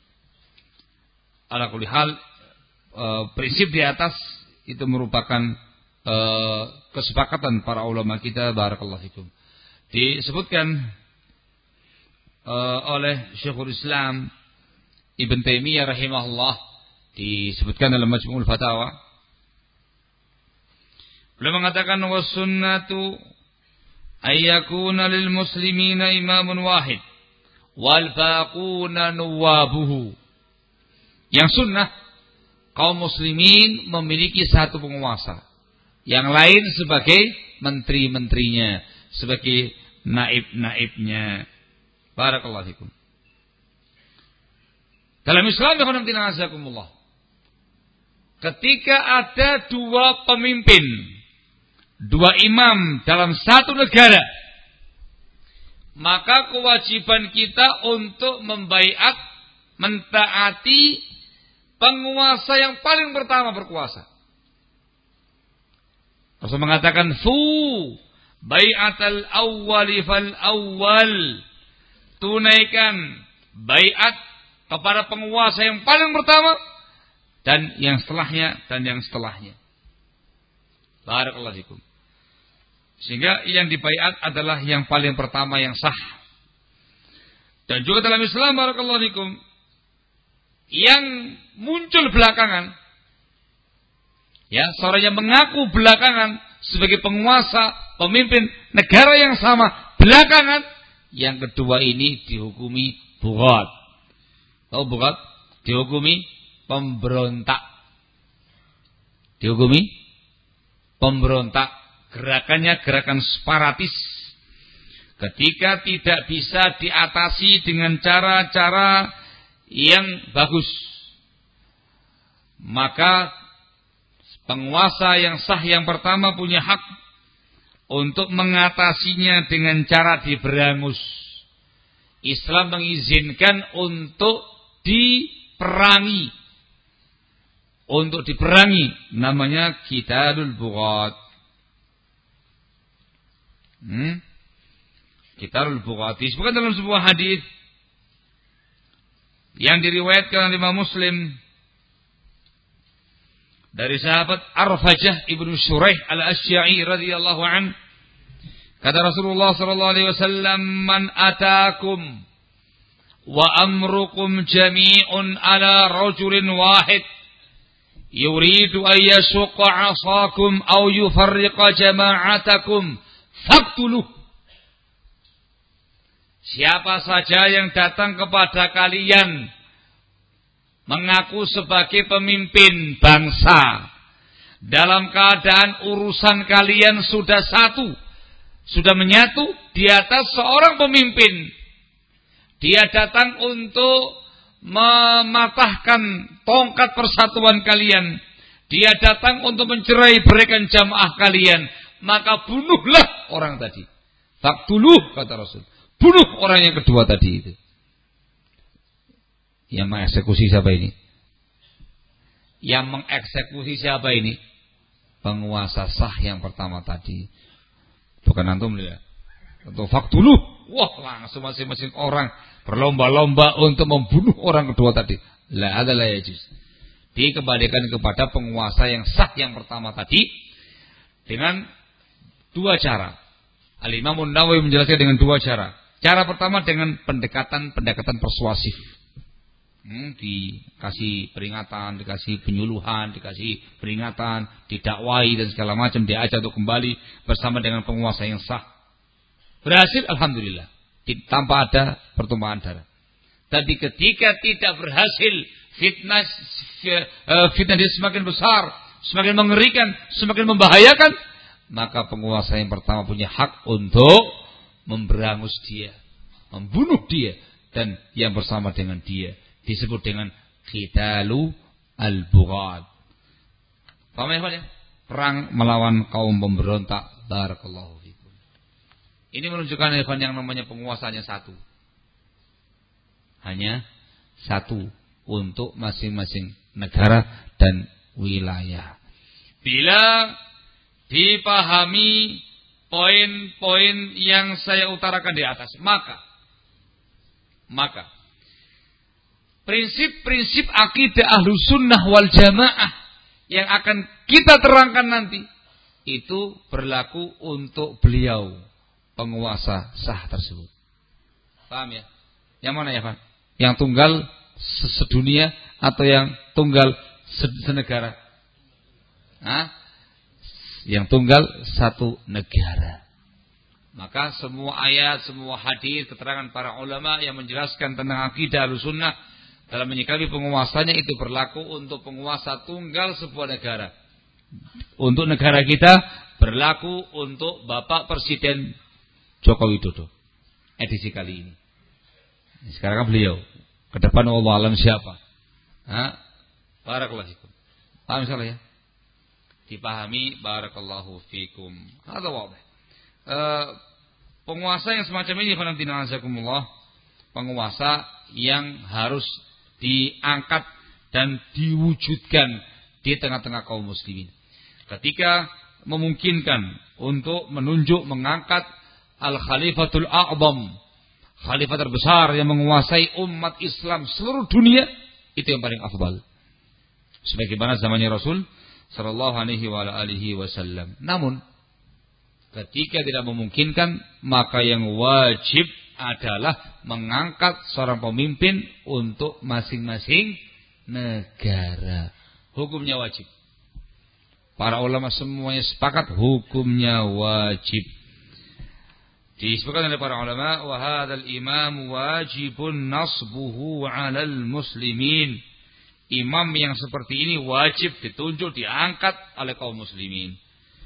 Ala kulli hal, uh, prinsip di atas itu merupakan uh, kesepakatan para ulama kita. Barakallahu fikum. Disebutkan uh, oleh Syekhul Islam Ibn Taimiyah rahimahullah, disebutkan dalam Majmu'ul Fatawa. Beliau mengatakan wasunnatu ayyakuna lil muslimina imamun wahid wal baquna nuwabuhu. Yang sunnah kaum muslimin memiliki satu penguasa, yang lain sebagai menteri-menterinya, sebagai naib-naibnya. Barakallahu fikum. Dalam Islam, azakumullah, ketika ada dua pemimpin, dua imam dalam satu negara, maka kewajiban kita untuk membaiat, mentaati penguasa yang paling pertama berkuasa. Rasul mengatakan fu bai'atal awwali fal awwal, tunaikan baiat kepada penguasa yang paling pertama dan yang setelahnya dan yang setelahnya. Barakallahu fikum. Sehingga yang dibaiat adalah yang paling pertama yang sah. Dan juga dalam Islam, barakallahu fikum, yang muncul belakangan, ya, seorang yang mengaku belakangan sebagai penguasa, pemimpin negara yang sama belakangan, yang kedua ini dihukumi bughat. Tahu bughat? Dihukumi pemberontak. Dihukumi pemberontak. Gerakannya gerakan separatis. Ketika tidak bisa diatasi dengan cara-cara yang bagus, maka penguasa yang sah yang pertama punya hak untuk mengatasinya dengan cara diberangus. Islam mengizinkan untuk diperangi. Untuk diperangi namanya qitalul bughat. Hmm? Qitalul bughat disebutkan dalam sebuah hadis yang diriwayatkan oleh Imam Muslim dari sahabat Arfajah ibnu Shuraih al-Asy'a'i radhiyallahu an, kata Rasulullah sallallahu alaihi wasallam, man atakum wa amrukum jami'un ala rajulin wahid yuridu an yashqa 'asakum aw yufarriqa jama'atakum faqtuluh. Siapa saja yang datang kepada kalian mengaku sebagai pemimpin bangsa, dalam keadaan urusan kalian sudah satu, sudah menyatu di atas seorang pemimpin, dia datang untuk mematahkan tongkat persatuan kalian, dia datang untuk mencerai beraikan jamaah kalian, maka bunuhlah orang tadi. Faqtuluh, kata Rasul. Bunuh orang yang kedua tadi itu. Yang mengeksekusi siapa ini? Yang mengeksekusi siapa ini? Penguasa sah yang pertama tadi. Bukan antum lihat. Untuk faqtuluh, wah langsung masing-masing orang berlomba-lomba untuk membunuh orang kedua tadi. La adalah yajuz. Dikembalikan kepada penguasa yang sah yang pertama tadi dengan dua cara. Al-Imam An-Nawawi menjelaskan dengan dua cara. Cara pertama dengan pendekatan-pendekatan persuasif. Hmm, dikasih peringatan, dikasih penyuluhan, dikasih peringatan, didakwai dan segala macam, diajak untuk kembali bersama dengan penguasa yang sah. Berhasil, alhamdulillah, tanpa ada pertumpahan darah. Tapi ketika tidak berhasil, fitnah fitnah dia semakin besar, semakin mengerikan, semakin membahayakan, maka penguasa yang pertama punya hak untuk memberangus dia, membunuh dia, dan yang bersama dengan dia disebut dengan qitalu al-bughat. Paham ya? Perang melawan kaum pemberontak. Barakallahu fikum. Ini menunjukkan ikhwan yang namanya penguasanya satu. Hanya satu untuk masing-masing negara dan wilayah. Bila dipahami poin-poin yang saya utarakan di atas, maka maka prinsip-prinsip akidah Ahlus Sunnah wal Jamaah yang akan kita terangkan nanti itu berlaku untuk beliau penguasa sah tersebut. Paham ya? Yang mana ya, Pak? Yang tunggal sedunia atau yang tunggal senegara? Hah? Yang tunggal satu negara. Maka semua ayat, semua hadis, keterangan para ulama yang menjelaskan tentang akidah Ahlussunnah dalam menyikapi penguasanya itu berlaku untuk penguasa tunggal sebuah negara. Untuk negara kita berlaku untuk Bapak Presiden Joko Widodo edisi kali ini. Sekarang kan beliau, ke depan Allah alam siapa? Hah? Barakallahu fikum. Paham misalnya ya? Dipahami, barakallahu fikum. Hadza wadih. Uh, penguasa yang semacam ini khonantina azakumullah, penguasa yang harus diangkat dan diwujudkan di tengah-tengah kaum muslimin. Ketika memungkinkan untuk menunjuk, mengangkat al-khalifatul a'zam, khalifah terbesar yang menguasai umat Islam seluruh dunia, itu yang paling afdal. Sebagaimana zamannya Rasul sallallahu alaihi wa alihi wasallam. Namun ketika tidak memungkinkan, maka yang wajib adalah mengangkat seorang pemimpin untuk masing-masing negara. Hukumnya wajib. Para ulama semuanya sepakat hukumnya wajib. Disebutkan oleh para ulama, wa hadzal imam wajibun nasbuhu 'alal muslimin. Imam yang seperti ini wajib ditunjuk, diangkat oleh kaum muslimin.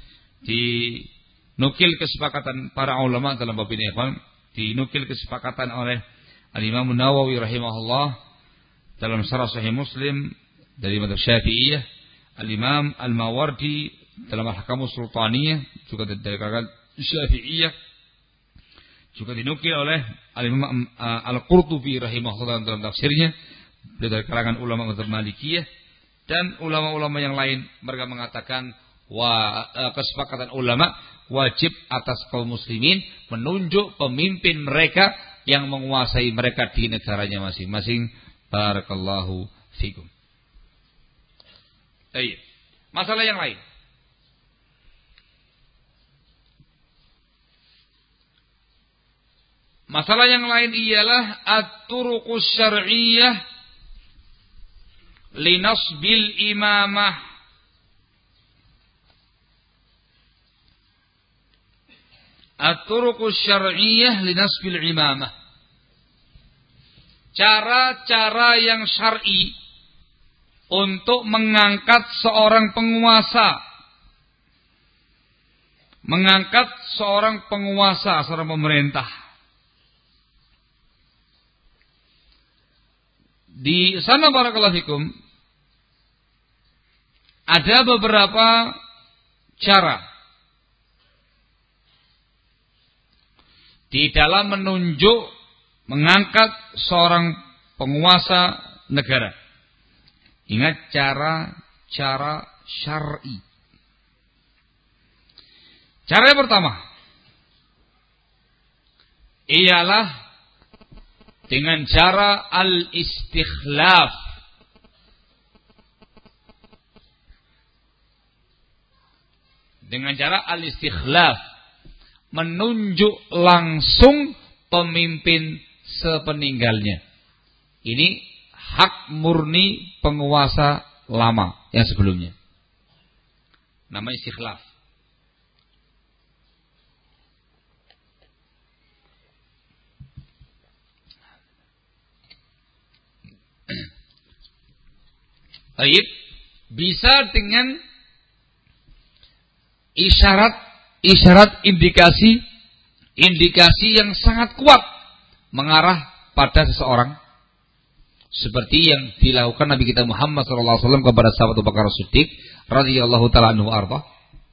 Dinukil kesepakatan para ulama dalam bab ini, dinukil kesepakatan oleh Al-Imam Nawawi rahimahullah dalam Syarah Sahih Muslim dari mazhab Syafi'iyah, Al-Imam Al-Mawardi dalam Al-Ahkam Sultaniyah juga dari kalangan Syafi'iyah, juga dinukil oleh Al-Imam Al-Qurtubi rahimahullah dalam tafsirnya dari kalangan ulama mazhab Malikiyah, dan ulama-ulama yang lain. Mereka mengatakan wa, kesepakatan ulama wajib atas kaum muslimin menunjuk pemimpin mereka yang menguasai mereka di negaranya masing-masing. Barakallahu fikum. Baik. Masalah yang lain. Masalah yang lain ialah at-turuqus syar'iyyah linasbil imamah. At-turuqus syar'iyyah linasbil imamah. Cara-cara yang syar'i untuk mengangkat seorang penguasa. Mengangkat seorang penguasa, seorang pemerintah. Di sana barakallahu fikum ada beberapa cara di dalam menunjuk, mengangkat seorang penguasa negara. Ingat, cara-cara syar'i. Cara yang pertama ialah dengan cara al-istikhlaf. Dengan cara al-istikhlaf, menunjuk langsung pemimpin sepeninggalnya. Ini hak murni penguasa lama yang sebelumnya. Namanya istikhlaf. Baik, bisa dengan isyarat-isyarat indikasi indikasi yang sangat kuat mengarah pada seseorang, seperti yang dilakukan Nabi kita Muhammad sallallahu alaihi wasallam kepada sahabat Abu Bakar As-Siddiq radhiyallahu taala anhu arba.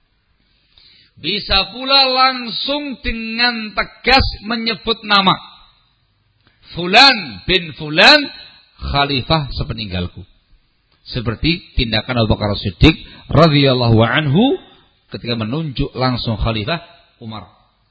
Bisa pula langsung dengan tegas menyebut nama Fulan bin Fulan, khalifah sepeninggalku. Seperti tindakan Abu Bakar As-Siddiq radhiyallahu anhu ketika menunjuk langsung khalifah Umar.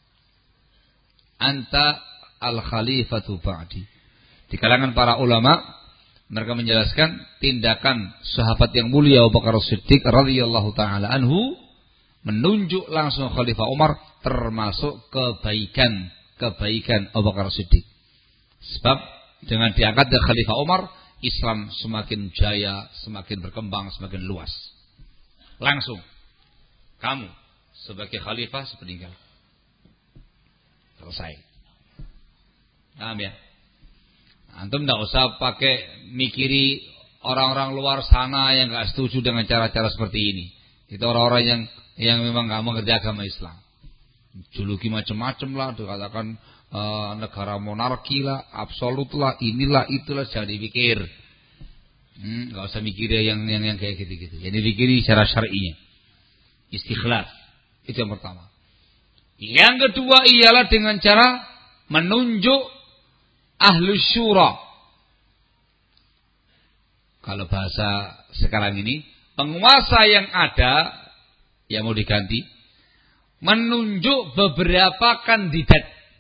Anta al-khalifatu ba'di. Di kalangan para ulama mereka menjelaskan tindakan sahabat yang mulia Abu Bakar As-Siddiq radhiyallahu taala anhu menunjuk langsung khalifah Umar termasuk kebaikan kebaikan Abu Bakar As-Siddiq. Sebab dengan diangkatnya khalifah Umar, Islam semakin jaya, semakin berkembang, semakin luas. Langsung kamu sebagai khalifah sepeninggal. Selesai. Paham ya? Antum tidak usah pakai mikiri orang-orang luar sana yang gak setuju dengan cara-cara seperti ini. Itu orang-orang yang yang memang gak mengerti agama Islam. Juluki macam-macam lah, dikatakan e, negara monarki lah, absolut lah, inilah itulah, jangan dipikir. Hmm, gak usah mikir yang yang yang kayak gitu-gitu. Jadi pikiri secara syar'inya. Istikhlaf. Itu yang pertama. Yang kedua ialah dengan cara menunjuk ahlus syura. Kalau bahasa sekarang ini, penguasa yang ada yang mau diganti menunjuk beberapa kandidat.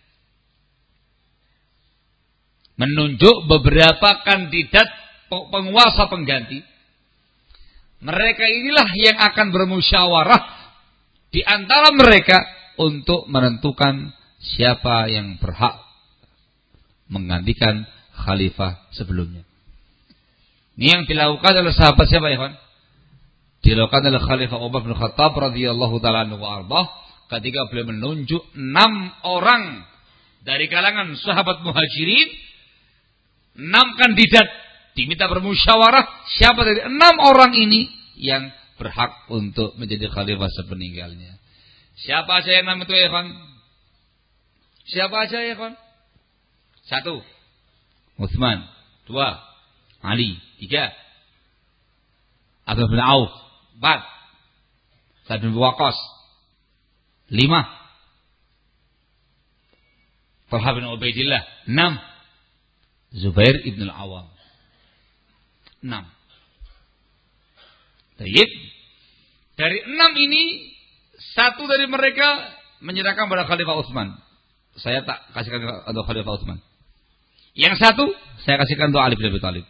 Menunjuk beberapa kandidat penguasa pengganti. Mereka inilah yang akan bermusyawarah di antara mereka untuk menentukan siapa yang berhak menggantikan khalifah sebelumnya. Ini yang dilakukan oleh sahabat siapa ya, Pak? Dilakukan oleh Khalifah Umar bin Khattab radhiyallahu taala anhu wa ardhah ketika beliau menunjuk enam orang dari kalangan sahabat Muhajirin, enam kandidat diminta bermusyawarah siapa dari enam orang ini yang berhak untuk menjadi khalifah sepeninggalnya. Siapa aja yang enam itu ya, Pak? Siapa aja ya, Pak? Satu, Utsman. Dua, Ali. Tiga, Abdullah bin Auf. Empat, Sa'd bin Waqqas. Lima, Talha bin Ubaidillah. Enam, Zubair ibn al-Awwam. Enam. Baik. Dari enam ini, satu dari mereka menyerahkan pada Khalifah Utsman. Saya tak kasihkan untuk Khalifah Utsman. Yang satu, saya kasihkan untuk Ali bin Abi Thalib.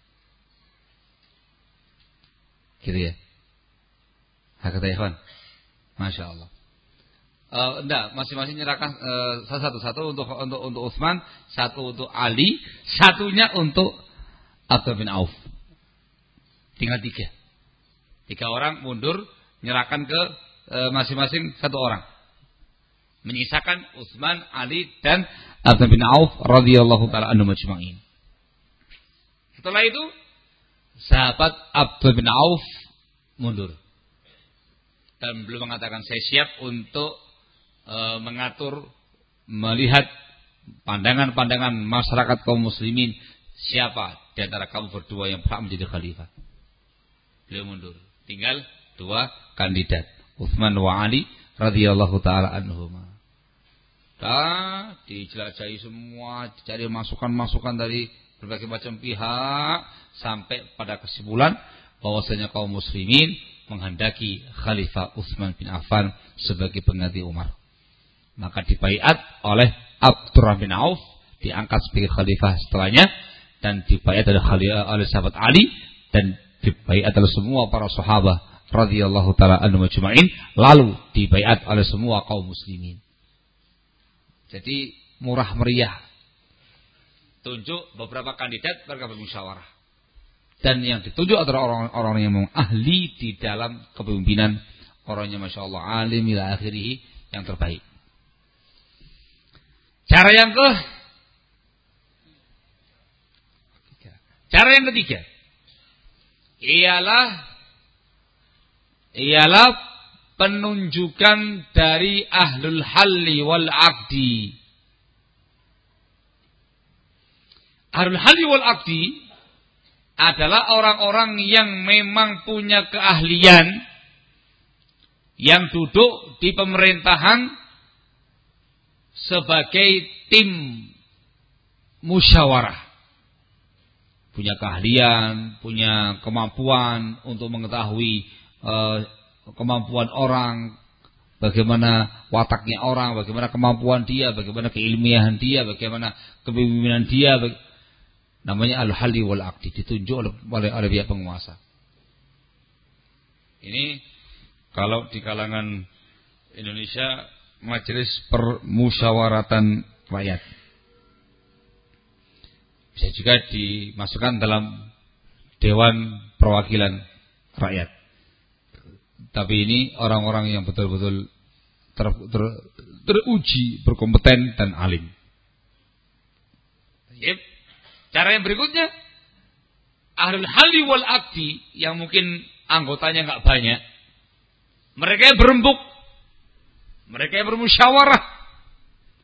Gitu ya. Hakata ikhwan. Masya Allah. Uh, enggak, masing-masing nyerahkan uh, satu satu untuk untuk untuk Utsman, satu untuk Ali, satunya untuk Abdullah bin Auf. Tinggal tiga. Tiga orang mundur, nyerahkan ke uh, masing-masing satu orang. Menyisakan Utsman, Ali dan Abdullah bin Auf radhiyallahu taala anhum ajma'in. Setelah itu sahabat Abdullah bin Auf mundur dan belum mengatakan saya siap untuk e, mengatur, melihat pandangan-pandangan masyarakat kaum muslimin, siapa di antara kamu berdua yang berhak menjadi khalifah. Beliau mundur, tinggal dua kandidat, Utsman wa Ali radhiyallahu taala anhuma. Dah dijelajahi semua, dicari masukan-masukan dari berbagai macam pihak sampai pada kesimpulan bahwasanya kaum muslimin menghendaki Khalifah Utsman bin Affan sebagai pengganti Umar. Maka dibaiat oleh Abdurrahman bin Auf, diangkat sebagai khalifah setelahnya, dan dibaiat oleh khalifah oleh sahabat Ali, dan dibaiat oleh semua para sahabat radhiyallahu taala anhum ajma'in, lalu dibaiat oleh semua kaum muslimin. Jadi murah meriah. Tunjuk beberapa kandidat, mereka bermusyawarah. Dan yang ditunjuk adalah orang-orang yang memang ahli di dalam kepemimpinan, orangnya masya Allah alim ila akhirih, yang terbaik. Cara yang ke Cara yang ketiga ialah ialah penunjukan dari ahlul halli wal aqdi. Ahlul halli wal aqdi adalah orang-orang yang memang punya keahlian, yang duduk di pemerintahan sebagai tim musyawarah. Punya keahlian, punya kemampuan untuk mengetahui uh, kemampuan orang, bagaimana wataknya orang, bagaimana kemampuan dia, bagaimana keilmiahan dia, bagaimana kepemimpinan dia. Baga- Namanya al-halli wal aqdi, ditunjuk oleh, oleh, oleh pihak penguasa. Ini kalau di kalangan Indonesia, majelis permusyawaratan rakyat. Bisa juga dimasukkan dalam Dewan Perwakilan Rakyat. Tapi ini orang-orang yang betul-betul ter, ter, teruji, berkompeten dan alim. Yep. Cara yang berikutnya, ahlul halli wal aqdi yang mungkin anggotanya nggak banyak, mereka yang berembuk, mereka yang bermusyawarah.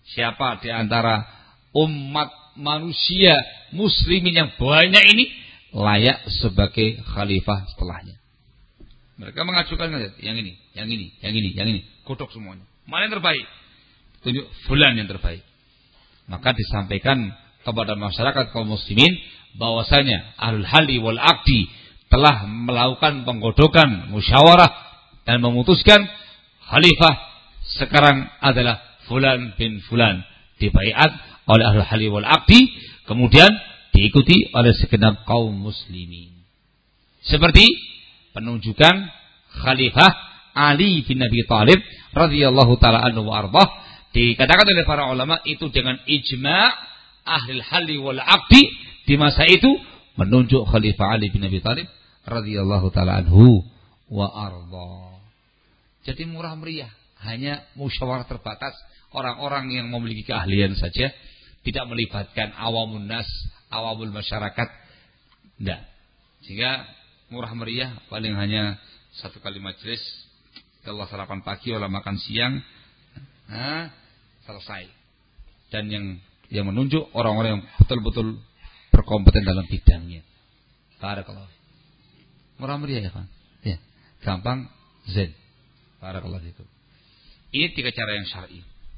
Siapa di antara umat manusia muslimin yang banyak ini layak sebagai khalifah setelahnya. Mereka mengajukan yang ini, yang ini, yang ini, yang ini, kodok semuanya. Mana yang terbaik? Tunjuk fulan yang terbaik. Maka disampaikan kepada masyarakat kaum muslimin bahwasanya ahlul halli wal aqdi telah melakukan penggodokan, musyawarah dan memutuskan khalifah sekarang adalah fulan bin fulan, dibaiat oleh ahlul halli wal aqdi, kemudian diikuti oleh segenap kaum muslimin. Seperti penunjukan Khalifah Ali bin Abi Thalib radhiyallahu taala anhu wa ardhah, dikatakan oleh para ulama itu dengan ijma' ahli halli wal aqdi di masa itu menunjuk Khalifah Ali bin Abi Thalib radhiyallahu taala anhu wa ardhah. Jadi murah meriah, hanya musyawarah terbatas, orang-orang yang memiliki keahlian saja, tidak melibatkan awamun nas, awamul masyarakat, tidak. Sehingga murah meriah, paling hanya satu kali majelis, setelah sarapan pagi, olah makan siang, nah, selesai. Dan yang yang menunjuk orang-orang yang betul-betul berkompeten dalam bidangnya. Barakallah. Murah meriah ya kan? Ya, gampang, zen. Barakallah itu. Ini tiga cara yang syar'i.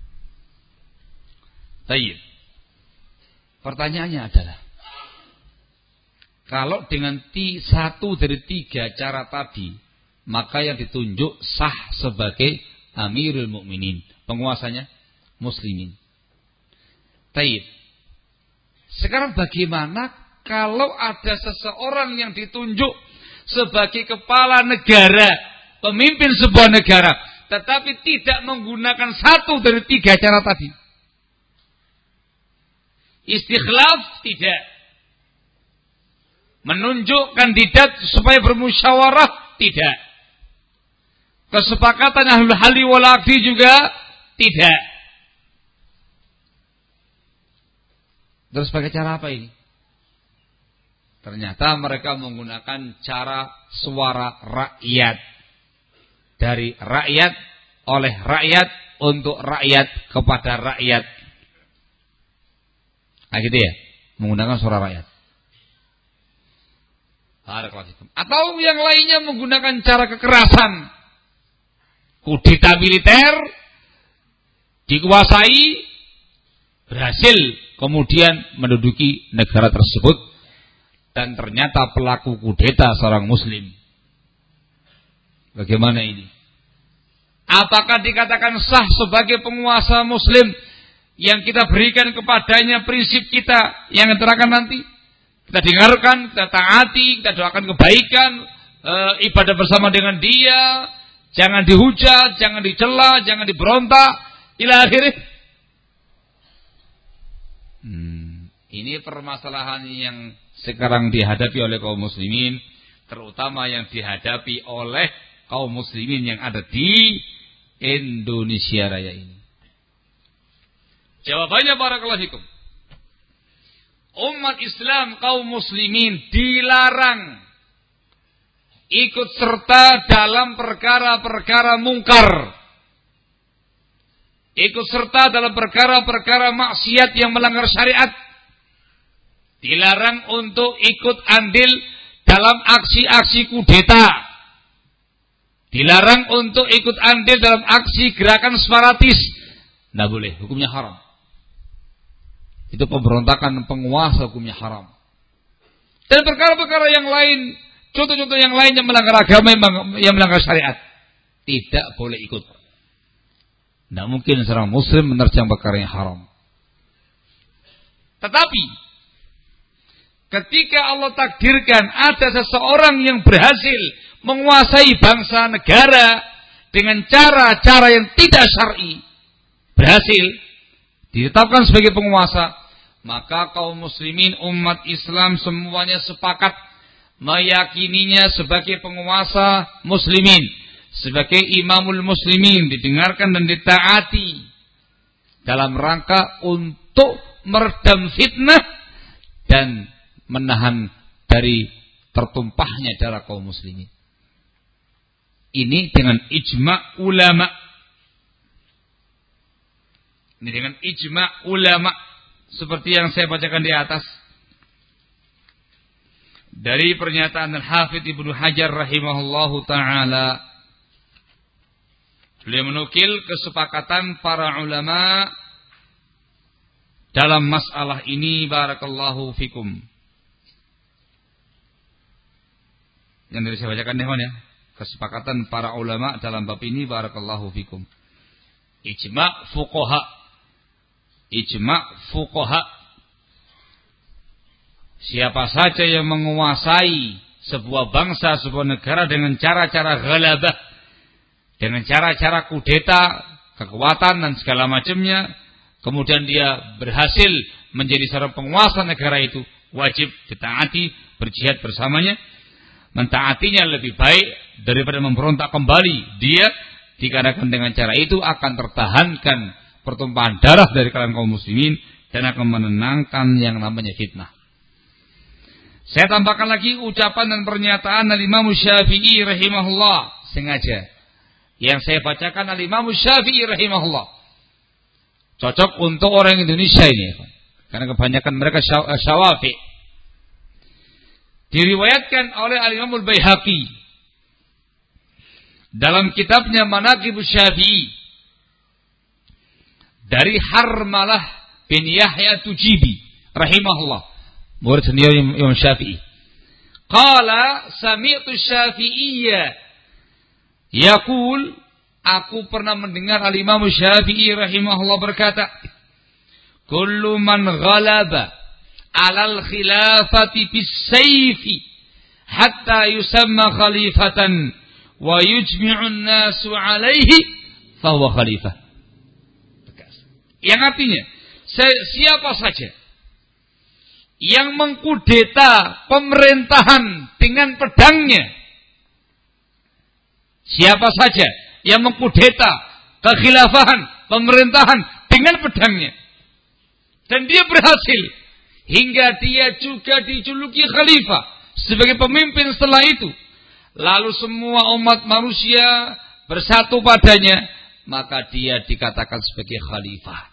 Baik. Pertanyaannya adalah, kalau dengan ti, satu dari tiga cara tadi, maka yang ditunjuk sah sebagai Amirul Mukminin, penguasanya muslimin. Taib. Sekarang bagaimana kalau ada seseorang yang ditunjuk sebagai kepala negara, pemimpin sebuah negara, tetapi tidak menggunakan satu dari tiga cara tadi? Istikhlaf tidak. Menunjuk kandidat supaya bermusyawarah tidak. Kesepakatan ahlul halli wal aqdi juga tidak. Terus pakai cara apa ini? Ternyata mereka menggunakan cara suara rakyat. Dari rakyat, oleh rakyat, untuk rakyat, kepada rakyat. Nah gitu ya, menggunakan suara rakyat. Atau yang lainnya menggunakan cara kekerasan, kudeta militer, dikuasai, berhasil kemudian menduduki negara tersebut, dan ternyata pelaku kudeta seorang muslim. Bagaimana ini? Apakah dikatakan sah sebagai penguasa muslim yang kita berikan kepadanya prinsip kita yang terangkan nanti? Kita dengarkan, kita taati, kita doakan kebaikan, e, ibadah bersama dengan dia, jangan dihujat, jangan dicela, jangan diberontak, ila akhirih. Hmm, ini permasalahan yang sekarang dihadapi oleh kaum muslimin, terutama yang dihadapi oleh kaum muslimin yang ada di Indonesia Raya ini. Jawabannya barakallahu fikum. Umat Islam kaum muslimin dilarang ikut serta dalam perkara-perkara mungkar. Ikut serta dalam perkara-perkara maksiat yang melanggar syariat. Dilarang untuk ikut andil dalam aksi-aksi kudeta. Dilarang untuk ikut andil dalam aksi gerakan separatis. Tidak boleh, hukumnya haram. Itu pemberontakan penguasa, hukumnya haram. Dan perkara-perkara yang lain, contoh-contoh yang lain yang melanggar agama, yang melanggar syariat, tidak boleh ikut. Tidak mungkin seorang muslim menerjang perkara yang haram. Tetapi ketika Allah takdirkan ada seseorang yang berhasil menguasai bangsa negara dengan cara-cara yang tidak syar'i, berhasil ditetapkan sebagai penguasa, maka kaum muslimin umat Islam semuanya sepakat meyakininya sebagai penguasa muslimin, sebagai imamul muslimin, didengarkan dan ditaati dalam rangka untuk meredam fitnah dan menahan dari tertumpahnya darah kaum muslimin. Ini dengan ijma' ulama. Ini dengan ijma' ulama seperti yang saya bacakan di atas. dari pernyataan Al-Hafidz Ibnu Hajar rahimahullahu taala. Beliau menukil kesepakatan para ulama dalam masalah ini, barakallahu fikum. Yang dari saya bacakan deh, ya. Kesepakatan para ulama dalam bab ini, barakallahu fikum. Ijma' fuqaha. Ijma' fuqaha. Siapa saja yang menguasai sebuah bangsa, sebuah negara dengan cara-cara ghalabah, dengan cara-cara kudeta, kekuatan dan segala macamnya, kemudian dia berhasil menjadi seorang penguasa negara itu, wajib ditaati, berjihad bersamanya. Mentaatinya lebih baik daripada memberontak kembali. Dia dikarenakan dengan cara itu akan tertahankan pertumpahan darah dari kalangan kaum muslimin dan akan menenangkan yang namanya fitnah. Saya tambahkan lagi ucapan dan pernyataan Al-Imam Syafi'i rahimahullah, sengaja yang saya bacakan Al-Imam Syafi'i rahimahullah cocok untuk orang Indonesia ini, karena kebanyakan mereka Syawafi. Diriwayatkan oleh Al-Imam Al-Baihaqi dalam kitabnya Manaqib Syafi'i dari Harmalah bin Yahya Tujibi rahimahullah, murid senior Imam Syafi'i. Qala sami'tu Syafi'iyya yaqul, aku pernah mendengar Al-Imam Syafi'i rahimahullah berkata, kullu man ghalaba 'alal khilafati bis-sayfi hatta yusamma khalifatan wa yujmi'u an-nasu 'alaihi fa huwa khalifah. Yang artinya, siapa saja yang mengkudeta pemerintahan dengan pedangnya, siapa saja yang mengkudeta kekhilafahan pemerintahan dengan pedangnya, dan dia berhasil hingga dia juga dijuluki khalifah sebagai pemimpin setelah itu, lalu semua umat manusia bersatu padanya, maka dia dikatakan sebagai khalifah.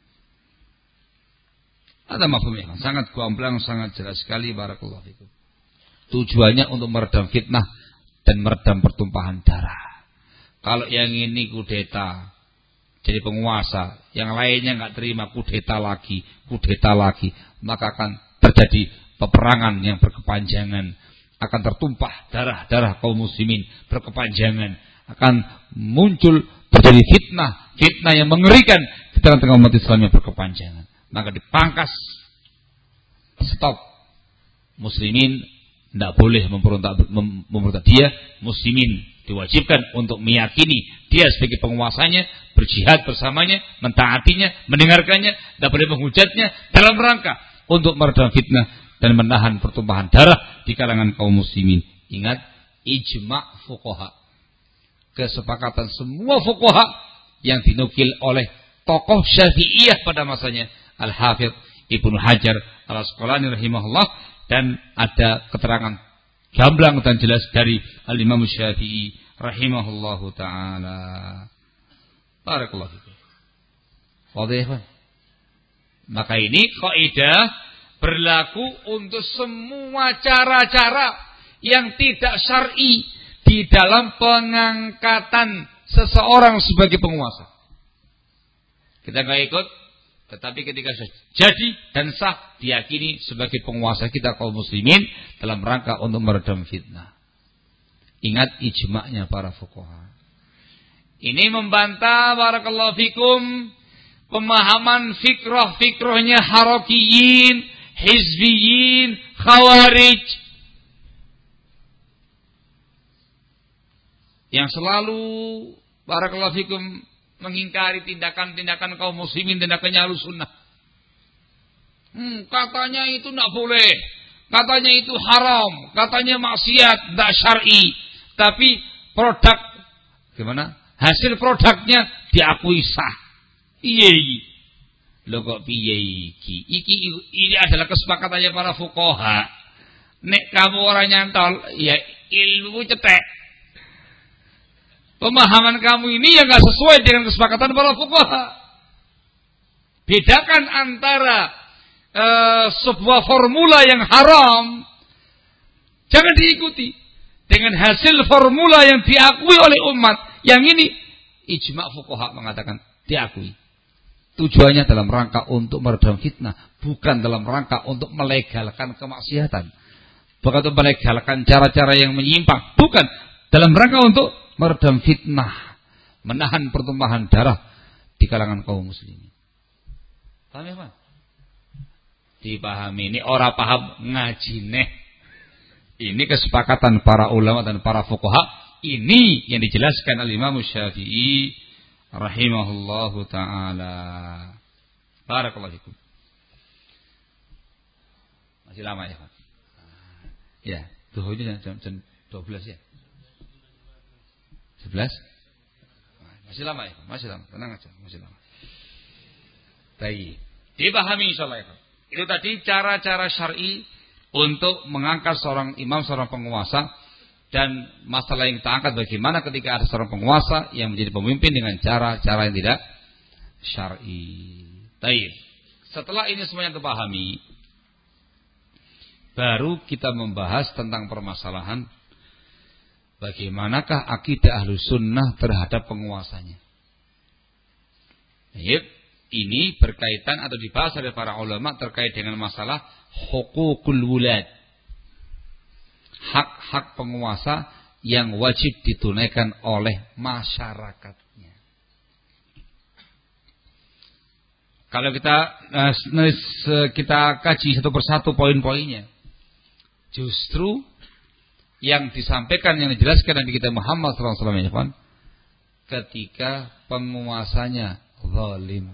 Ada mafhumnya, sangat gamblang, sangat jelas sekali, barakallahu fikum. Tujuannya untuk meredam fitnah dan meredam pertumpahan darah. Kalau yang ini kudeta jadi penguasa, yang lainnya nggak terima, kudeta lagi, kudeta lagi, maka akan terjadi peperangan yang berkepanjangan, akan tertumpah darah-darah kaum muslimin berkepanjangan, akan muncul terjadi fitnah, fitnah yang mengerikan di tengah-tengah umat Islam yang berkepanjangan. Maka dipangkas, stop. Muslimin tidak boleh memberontak, memberontak dia. Muslimin diwajibkan untuk meyakini dia sebagai penguasanya, berjihad bersamanya, mentaatinya, mendengarkannya, tidak boleh menghujatnya dalam rangka untuk meredam fitnah dan menahan pertumpahan darah di kalangan kaum muslimin. Ingat, ijma' fuqaha, kesepakatan semua fuqaha yang dinukil oleh tokoh Syafi'iyah pada masanya, Al-Hafidz Ibnu Hajar Al-Asqalani rahimahullah, dan ada keterangan gamblang dan jelas dari Al-Imam Syafi'i rahimahullahu taala. Barakallahu fikum. Wadih. Maka ini kaidah berlaku untuk semua cara-cara yang tidak syar'i di dalam pengangkatan seseorang sebagai penguasa. Kita enggak ikut, tetapi ketika sudah jadi dan sah, diyakini sebagai penguasa kita kaum muslimin dalam rangka untuk meredam fitnah. Ingat ijma'nya para fuqaha. Ini membantah, barakallahu fikum, pemahaman fikrah-fikrahnya harakiyin, hizbiyin, khawarij, yang selalu, barakallahu fikum, mengingkari tindakan-tindakan kaum muslimin, tindakannya Ahlussunnah. Hmm, katanya itu tidak boleh, katanya itu haram, katanya maksiat, tidak syar'i. Tapi produk, gimana? Hasil produknya diakui sah. Iya, lo kok piye iki? Iki ini adalah kesepakatannya para fuqaha. Nek kamu orang nyantol, ya ilmu cetek. Pemahaman kamu ini yang gak sesuai dengan kesepakatan para fuqaha. Bedakan antara uh, sebuah formula yang haram Jangan diikuti dengan hasil formula yang diakui oleh umat. Yang ini ijma' fuqaha mengatakan diakui. Tujuannya dalam rangka untuk meredam fitnah, bukan dalam rangka untuk melegalkan kemaksiatan, bukan untuk melegalkan cara-cara yang menyimpang, bukan dalam rangka untuk meredam fitnah, menahan pertumpahan darah di kalangan kaum muslimin. Paham ya, Pak? Dipahami. Ini orang paham ngaji neh. Ini kesepakatan para ulama dan para fuqaha. Ini yang dijelaskan oleh Imam Syafi'i rahimahullahu ta'ala. Barakallahu fikum. Masih lama ya, Pak? Ya, duhurnya jam, jam dua belas ya? sebelas? Masih lama ya, Pak? Masih lama. Tenang aja, masih lama. Baik. Dipahami insyaallah ya, Pak. Itu tadi cara-cara syar'i untuk mengangkat seorang imam, seorang penguasa. Dan masalah yang kita angkat bagaimana ketika ada seorang penguasa yang menjadi pemimpin dengan cara-cara yang tidak syar'i. Baik. Setelah ini semuanya terpahami, baru kita membahas tentang permasalahan bagaimanakah akidah Ahlus Sunnah terhadap penguasanya. Baik. Ini berkaitan atau dibahas oleh para ulama terkait dengan masalah hukukul wulad. Hak-hak penguasa yang wajib ditunaikan oleh masyarakatnya. Kalau kita kita kaji satu persatu poin-poinnya, justru yang disampaikan, yang dijelaskan Nabi kita Muhammad sallallahu alaihi wasallam ketika penguasanya zalim.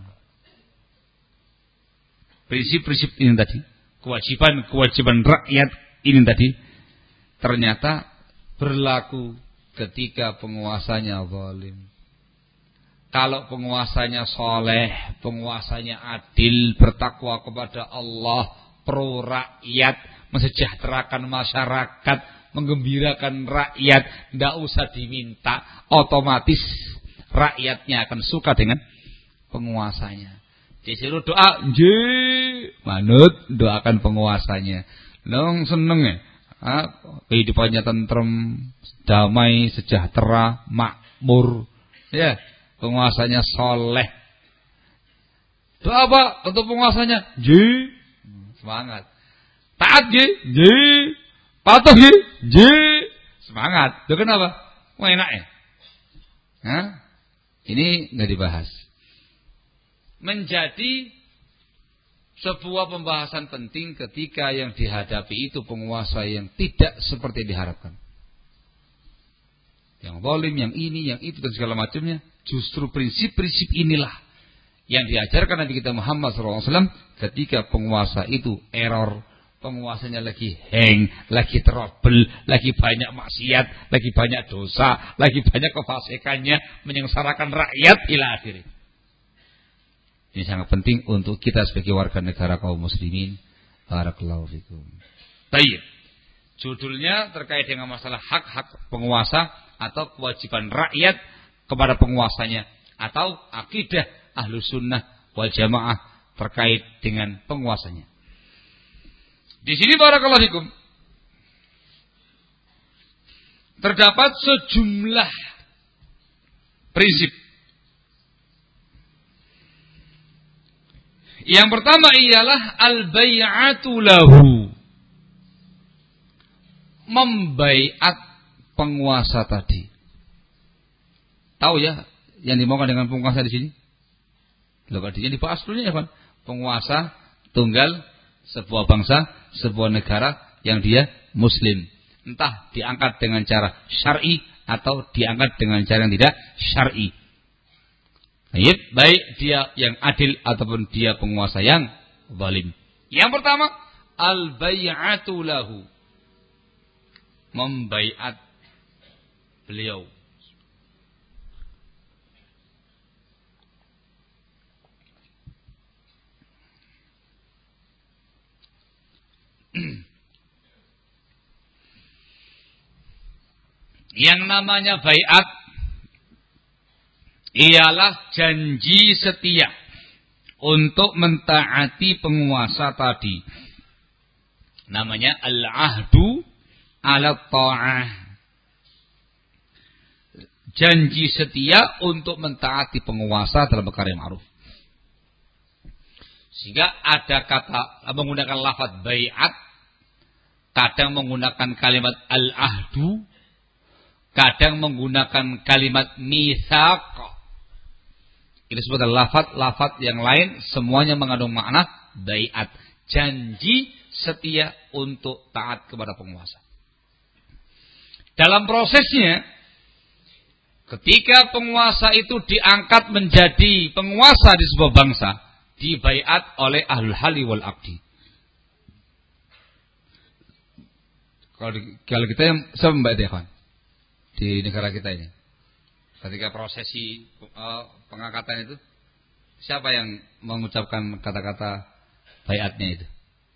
Prinsip-prinsip ini tadi, kewajiban-kewajiban rakyat ini tadi, ternyata berlaku ketika penguasanya zalim. Kalau penguasanya soleh, penguasanya adil, bertakwa kepada Allah, pro rakyat, mensejahterakan masyarakat, menggembirakan rakyat, tidak usah diminta, otomatis rakyatnya akan suka dengan penguasanya. Disuruh doa, je, manut, doakan penguasanya. Nong seneng ya. Ha, kehidupannya tentrem, damai, sejahtera, makmur. Ya, penguasanya soleh. Doa apa untuk penguasanya? Je, semangat. Taat je, je, patuh je, je, semangat. Itu kenapa? Wah, enak ya. Hah? Ini nggak dibahas. Menjadi sebuah pembahasan penting ketika yang dihadapi itu penguasa yang tidak seperti diharapkan. Yang zalim, yang ini, yang itu dan segala macamnya. Justru prinsip-prinsip inilah yang diajarkan Nabi kita Muhammad sallallahu alaihi wasallam ketika penguasa itu error, penguasanya lagi hang, lagi trouble, lagi banyak maksiat, lagi banyak dosa, lagi banyak kefasikannya, menyengsarakan rakyat ila akhirnya. Ini sangat penting untuk kita sebagai warga negara kaum muslimin. Barakallahu fikum. Baik. Judulnya terkait dengan masalah hak-hak penguasa atau kewajiban rakyat kepada penguasanya, atau akidah Ahlus Sunnah wal Jamaah terkait dengan penguasanya. Di sini barakallahu fikum terdapat sejumlah prinsip. Yang pertama ialah al-bai'atu lahu. Membaiat penguasa tadi. Tahu ya yang dimaukan dengan penguasa di sini? Loh, artinya dibahas dulu ya, Pak. Penguasa tunggal sebuah bangsa, sebuah negara yang dia muslim. Entah diangkat dengan cara syar'i atau diangkat dengan cara yang tidak syar'i. Baik, baik dia yang adil ataupun dia penguasa yang zalim. Yang pertama, al-bai'atu lahu. Membaiat beliau. Yang namanya baiat ialah janji setia untuk mentaati penguasa tadi. Namanya al-ahdu ala ta'ah. Janji setia untuk mentaati penguasa dalam perkara yang ma'ruf. Sehingga ada kata menggunakan lafaz bai'at, kadang menggunakan kalimat al-ahdu, kadang menggunakan kalimat mitsaq. Ini sebuah lafaz-lafaz yang lain semuanya mengandung makna bai'at, janji setia untuk taat kepada penguasa. Dalam prosesnya, ketika penguasa itu diangkat menjadi penguasa di sebuah bangsa, dibaiat oleh ahlul hali wal aqdi. Kalau, kalau kita yang siapa membaiat ya kawan? Di negara kita ini, ketika prosesi uh, pengangkatan itu, siapa yang mengucapkan kata-kata baiatnya itu?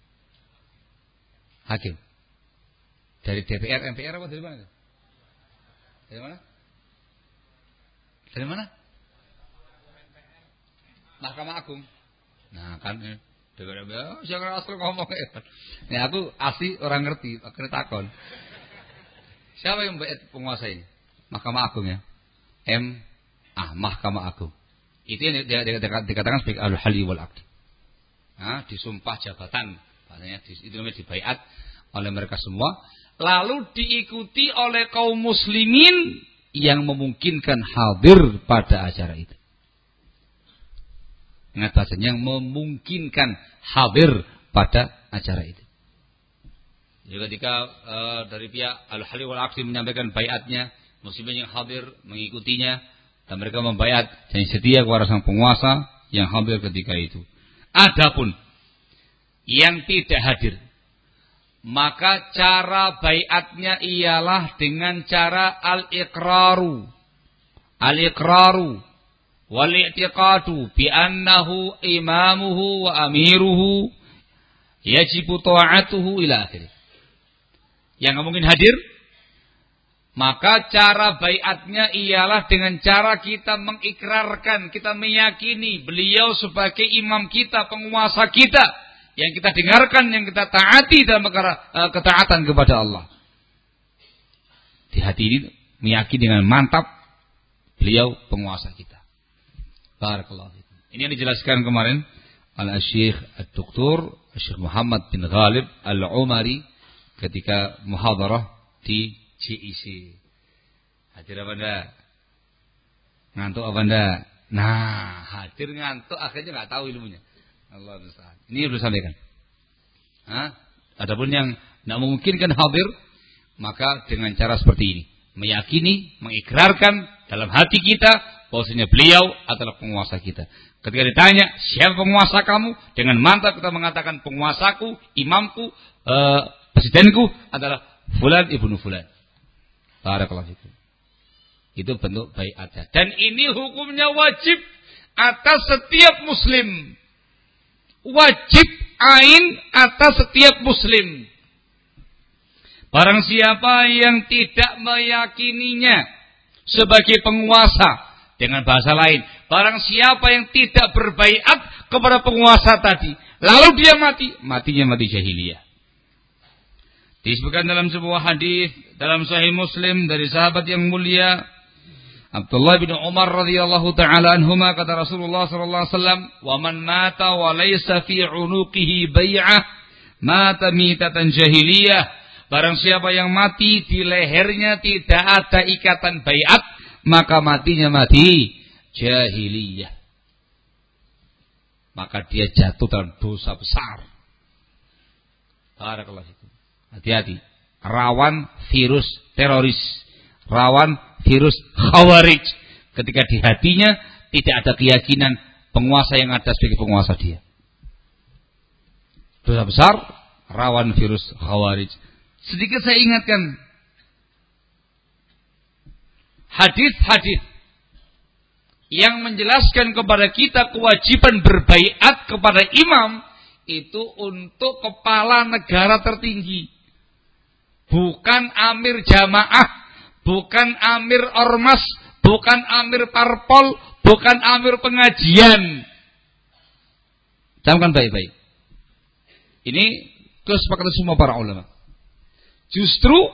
Hakim. Dari D P R, M P R apa dari mana? Dari mana? Dari mana? Mahkamah Agung. Nah kan, D P R, oh, jangan asal ngomong ya. Ini aku asli orang ngerti, akhirnya takon. Siapa yang membayar penguasa ini? Mahkamah Agung ya. M A Mahkamah Agung. Itu yang dikatakan sebagai al-hali wal aqdi. Nah, disumpah jabatan, maknanya itu namanya dibaiat oleh mereka semua, lalu diikuti oleh kaum muslimin yang memungkinkan hadir pada acara itu. Ingat bahasanya, yang memungkinkan hadir pada acara itu. Jadi ketika uh, dari pihak al-hali wal aqdi menyampaikan baiatnya, muslimin yang hadir mengikutinya dan mereka membaiat dan setia kepada sang penguasa yang hadir ketika itu. Adapun yang tidak hadir, maka cara baiatnya ialah dengan cara al-iqraru. Al-iqraru wal-i'tiqadu bi annahu imamuhu wa amiruhu yajibu ta'atuhu ila akhirih. Yang nggak mungkin hadir, maka cara baiatnya ialah dengan cara kita mengikrarkan, kita meyakini beliau sebagai imam kita, penguasa kita, yang kita dengarkan, yang kita taati dalam perkara uh, ketaatan kepada Allah. Di hati ini meyakini dengan mantap beliau penguasa kita. Barakallahu fikum. Ini yang dijelaskan kemarin oleh Syekh Ad-Doktor Syekh Muhammad bin Ghalib Al-Umari ketika muhadarah di J I C. Hadir apa enggak? Ngantuk apa enggak? Nah, hadir ngantuk akhirnya enggak tahu ilmunya. Allah musta'an. Ini sudah sampaikan. Hah? Adapun yang enggak memungkinkan hadir, maka dengan cara seperti ini, meyakini, mengikrarkan dalam hati kita bahwasanya beliau adalah penguasa kita. Ketika ditanya, siapa penguasa kamu? Dengan mantap kita mengatakan penguasaku, imamku, eh, presidenku adalah fulan ibnu fulan. Barakallahu fikum. Itu bentuk baiatnya. Dan ini hukumnya wajib atas setiap muslim. Wajib ain atas setiap muslim. Barang siapa yang tidak meyakininya sebagai penguasa, dengan bahasa lain, barang siapa yang tidak berbaiat kepada penguasa tadi, lalu dia mati, matinya mati jahiliyah. Disebutkan dalam sebuah hadis dalam Sahih Muslim dari sahabat yang mulia Abdullah bin Umar radhiyallahu taala anhuma, kata Rasulullah sallallahu alaihi wasallam, "Wa man mata wa laysa fi 'unuqihi bai'ah, mata mitatan jahiliyah." Barang siapa yang mati di lehernya tidak ada ikatan baiat, maka matinya mati jahiliyah. Maka dia jatuh dalam dosa besar. Barakallahu fikum. Hati-hati, rawan virus teroris, rawan virus khawarij. Ketika di hatinya tidak ada keyakinan penguasa yang ada sebagai penguasa dia. Dosa besar, rawan virus khawarij. Sedikit saya ingatkan, hadis-hadis yang menjelaskan kepada kita kewajiban berbaiat kepada imam itu untuk kepala negara tertinggi. Bukan amir jamaah, bukan amir ormas, bukan amir parpol, bukan amir pengajian. Camkan baik-baik. Ini kesepakatan semua para ulama. Justru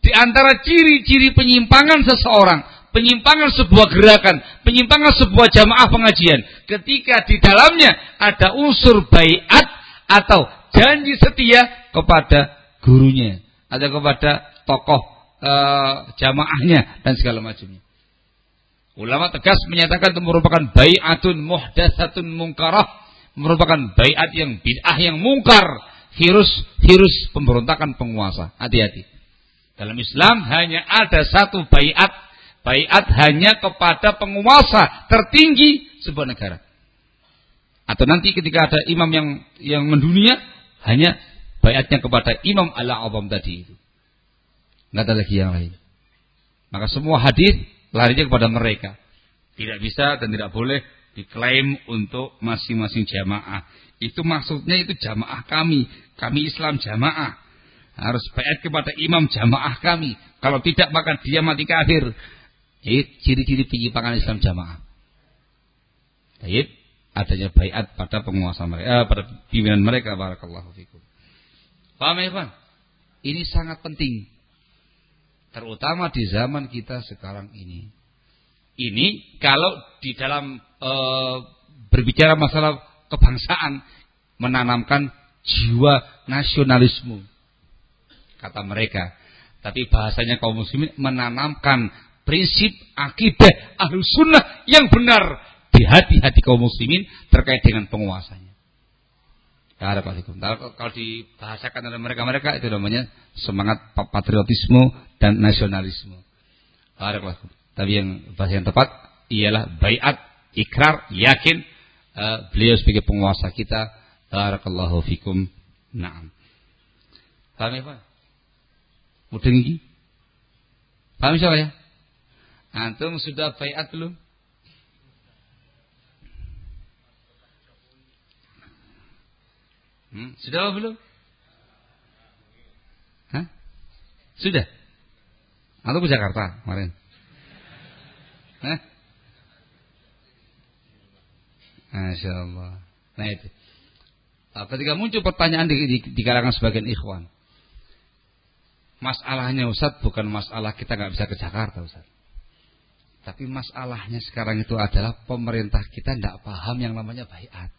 Di antara ciri-ciri penyimpangan seseorang, penyimpangan sebuah gerakan, penyimpangan sebuah jamaah pengajian, ketika di dalamnya ada unsur baiat atau janji setia kepada gurunya atau kepada tokoh e, jamaahnya dan segala macamnya. Ulama tegas menyatakan itu merupakan baiatun muhdatsatun munkarah, merupakan baiat yang bid'ah yang mungkar, virus virus pemberontakan penguasa. Hati-hati. Dalam Islam hanya ada satu baiat. Baiat hanya kepada penguasa tertinggi sebuah negara. Atau nanti ketika ada imam yang yang mendunia, hanya baiatnya kepada imam al-a'zam tadi itu. Enggak ada lagi yang lain. Maka semua hadis larinya kepada mereka. Tidak bisa dan tidak boleh diklaim untuk masing-masing jamaah. Itu maksudnya itu jamaah kami. Kami Islam jamaah. Harus baiat kepada imam jamaah kami. Kalau tidak maka dia mati kafir. Ini ciri-ciri penyimpangan Islam jamaah. Baik, adanya baiat pada penguasa mereka, eh, pada pimpinan mereka. Barakallahu fikum. Paham ya, Pak? Ini sangat penting. Terutama di zaman kita sekarang ini. Ini kalau di dalam e, berbicara masalah kebangsaan, menanamkan jiwa nasionalisme, kata mereka. Tapi bahasanya kaum muslimin menanamkan prinsip akidah Ahlus Sunnah yang benar di hati-hati kaum muslimin terkait dengan penguasanya. Kalau dibahasakan oleh mereka-mereka itu namanya semangat patriotisme dan nasionalisme. Tapi yang bahasa yang tepat ialah baiat, ikrar, yakin uh, beliau sebagai penguasa kita. Barakallahu fikum. Naam. Paham ya, Pak? Mudeng iki? Paham insyaallah ya? Antum sudah baiat belum? Hmm, sudah apa belum? Hah? Sudah? Atau ke Jakarta kemarin? Hah? Masya Allah. Nah itu. Ketika muncul pertanyaan di, di, di kalangan sebagian ikhwan, masalahnya Ustaz bukan masalah kita nggak bisa ke Jakarta Ustaz, tapi masalahnya sekarang itu adalah pemerintah kita tidak paham yang namanya baiat.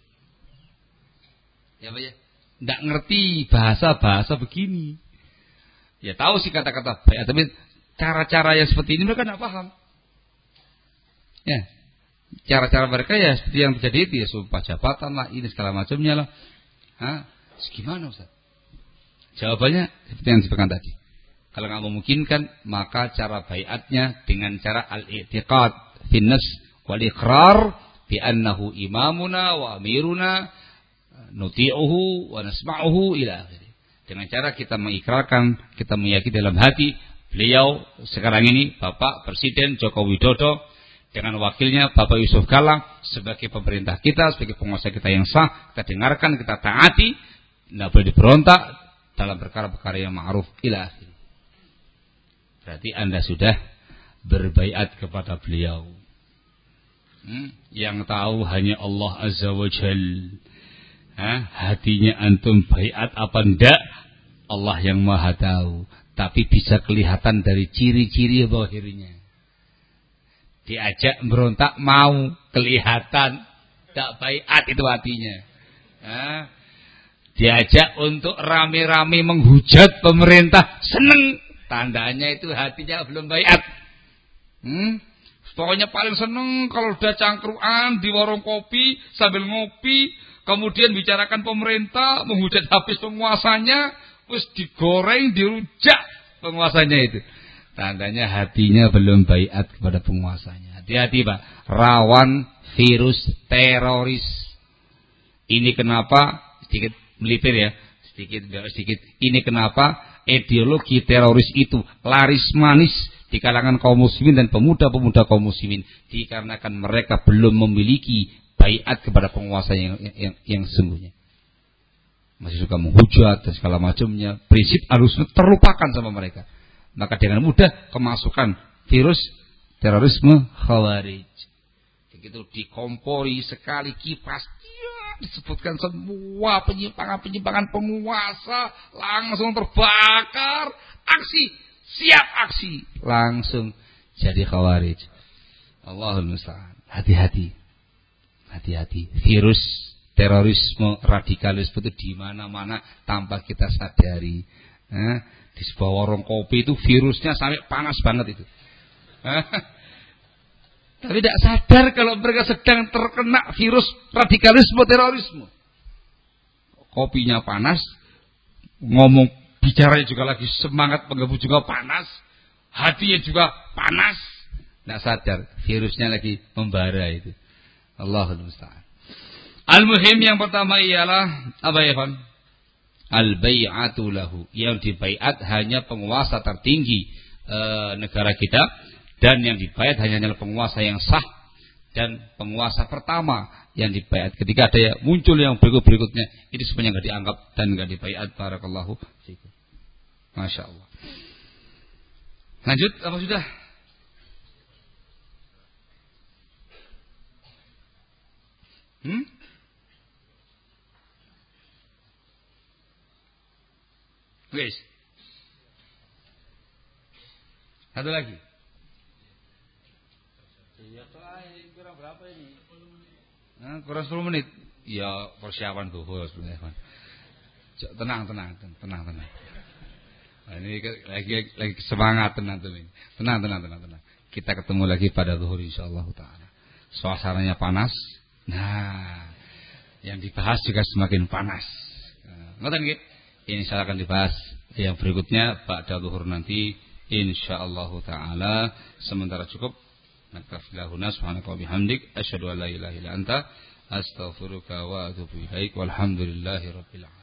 Ya Pak ya, tidak ngerti bahasa-bahasa begini. Ya tahu sih kata-kata baiat, tapi cara-cara yang seperti ini mereka tidak paham. Ya, cara-cara mereka ya seperti yang terjadi itu ya, sumpah jabatan lah, ini segala macamnya lah. Hah? Gimana Ustaz? Jawabannya seperti yang disebutkan tadi. Kalau nggak memungkinkan, maka cara baiatnya dengan cara al-i'tiqad fin nafs wal iqrar bi annahu imamuna wa amiruna nuti'uhu wa nasma'uhu ila akhirih. Dengan cara kita mengikrarkan, kita meyakini dalam hati beliau sekarang ini Bapak Presiden Joko Widodo dengan wakilnya Bapak Yusuf Kalla sebagai pemerintah kita, sebagai penguasa kita yang sah, kita dengarkan, kita taati, tidak boleh diberontak dalam perkara-perkara yang ma'ruf ila akhirih. Berarti Anda sudah berbaiat kepada beliau. Hmm? Yang tahu hanya Allah Azza wa Jal. Hah? Hatinya antum baiat apa enggak? Allah yang Maha tahu. Tapi bisa kelihatan dari ciri-ciri zahirnya. Diajak berontak mau, kelihatan tak baiat itu hatinya. Hah? Diajak untuk rame-rame menghujat pemerintah, seneng, tandanya itu hatinya belum baiat. Hmm? Pokoknya paling seneng kalau udah cangkruan di warung kopi sambil ngopi, kemudian bicarakan pemerintah, menghujat habis penguasanya, terus digoreng, dirujak penguasanya itu. Tandanya hatinya belum baiat kepada penguasanya. Hati-hati Pak, rawan virus teroris. Ini kenapa sedikit melipir ya, sedikit sedikit. Ini kenapa ideologi teroris itu laris manis di kalangan kaum muslimin dan pemuda-pemuda kaum muslimin, dikarenakan mereka belum memiliki baiat kepada penguasa yang yang, yang sesungguhnya. Masih suka menghujat dan segala macamnya. Prinsip harus terlupakan sama mereka. Maka dengan mudah kemasukan virus terorisme khawarij. Begitu dikompori sekali kipas, ya, disebutkan semua penyimpangan-penyimpangan penguasa, langsung terbakar, aksi siap aksi, langsung jadi khawarij. Allahul musta'an. Hati-hati. Hati-hati. Virus terorisme, radikalisme itu di mana-mana tanpa kita sadari. Eh, di sebuah warung kopi itu virusnya sampai panas banget itu. Eh, tapi tidak sadar kalau mereka sedang terkena virus radikalisme, terorisme. Kopinya panas, ngomong bicaranya juga lagi semangat, menggebu juga panas, hatinya juga panas. Tidak sadar virusnya lagi membara itu. Allahul musta'an. Al-muhim yang pertama ialah apa ya, Pak? Al-bai'atu lahu. Yang dibaiat hanya penguasa tertinggi e, negara kita, dan yang dibaiat hanya penguasa yang sah dan penguasa pertama yang dibaiat. Ketika ada yang muncul yang berikut-berikutnya, itu semuanya enggak dianggap dan enggak dibaiat. Barakallahu fikum. Masya Allah. Lanjut apa sudah? Hmm? Guys. Satu lagi. Ya, ini kurang berapa ini? Nah, kurang sepuluh menit. Ya, persiapan zuhur sebenarnya. Tenang, tenang, tenang, tenang. Nah, ini lagi lagi semangat, tenang, tenang. Tenang, tenang, tenang, tenang. Kita ketemu lagi pada zuhur insyaallah taala. Suasananya panas. Nah, yang dibahas juga semakin panas. Nah, ngoten nggih. Ini saya akan dibahas yang berikutnya pada zuhur nanti insyaallah taala. Sementara cukup. Nakafilahuna subhanaka wa bihamdik asyhadu an la ilaha illa anta astaghfiruka wa atubu ilaik walhamdulillahi rabbil alamin.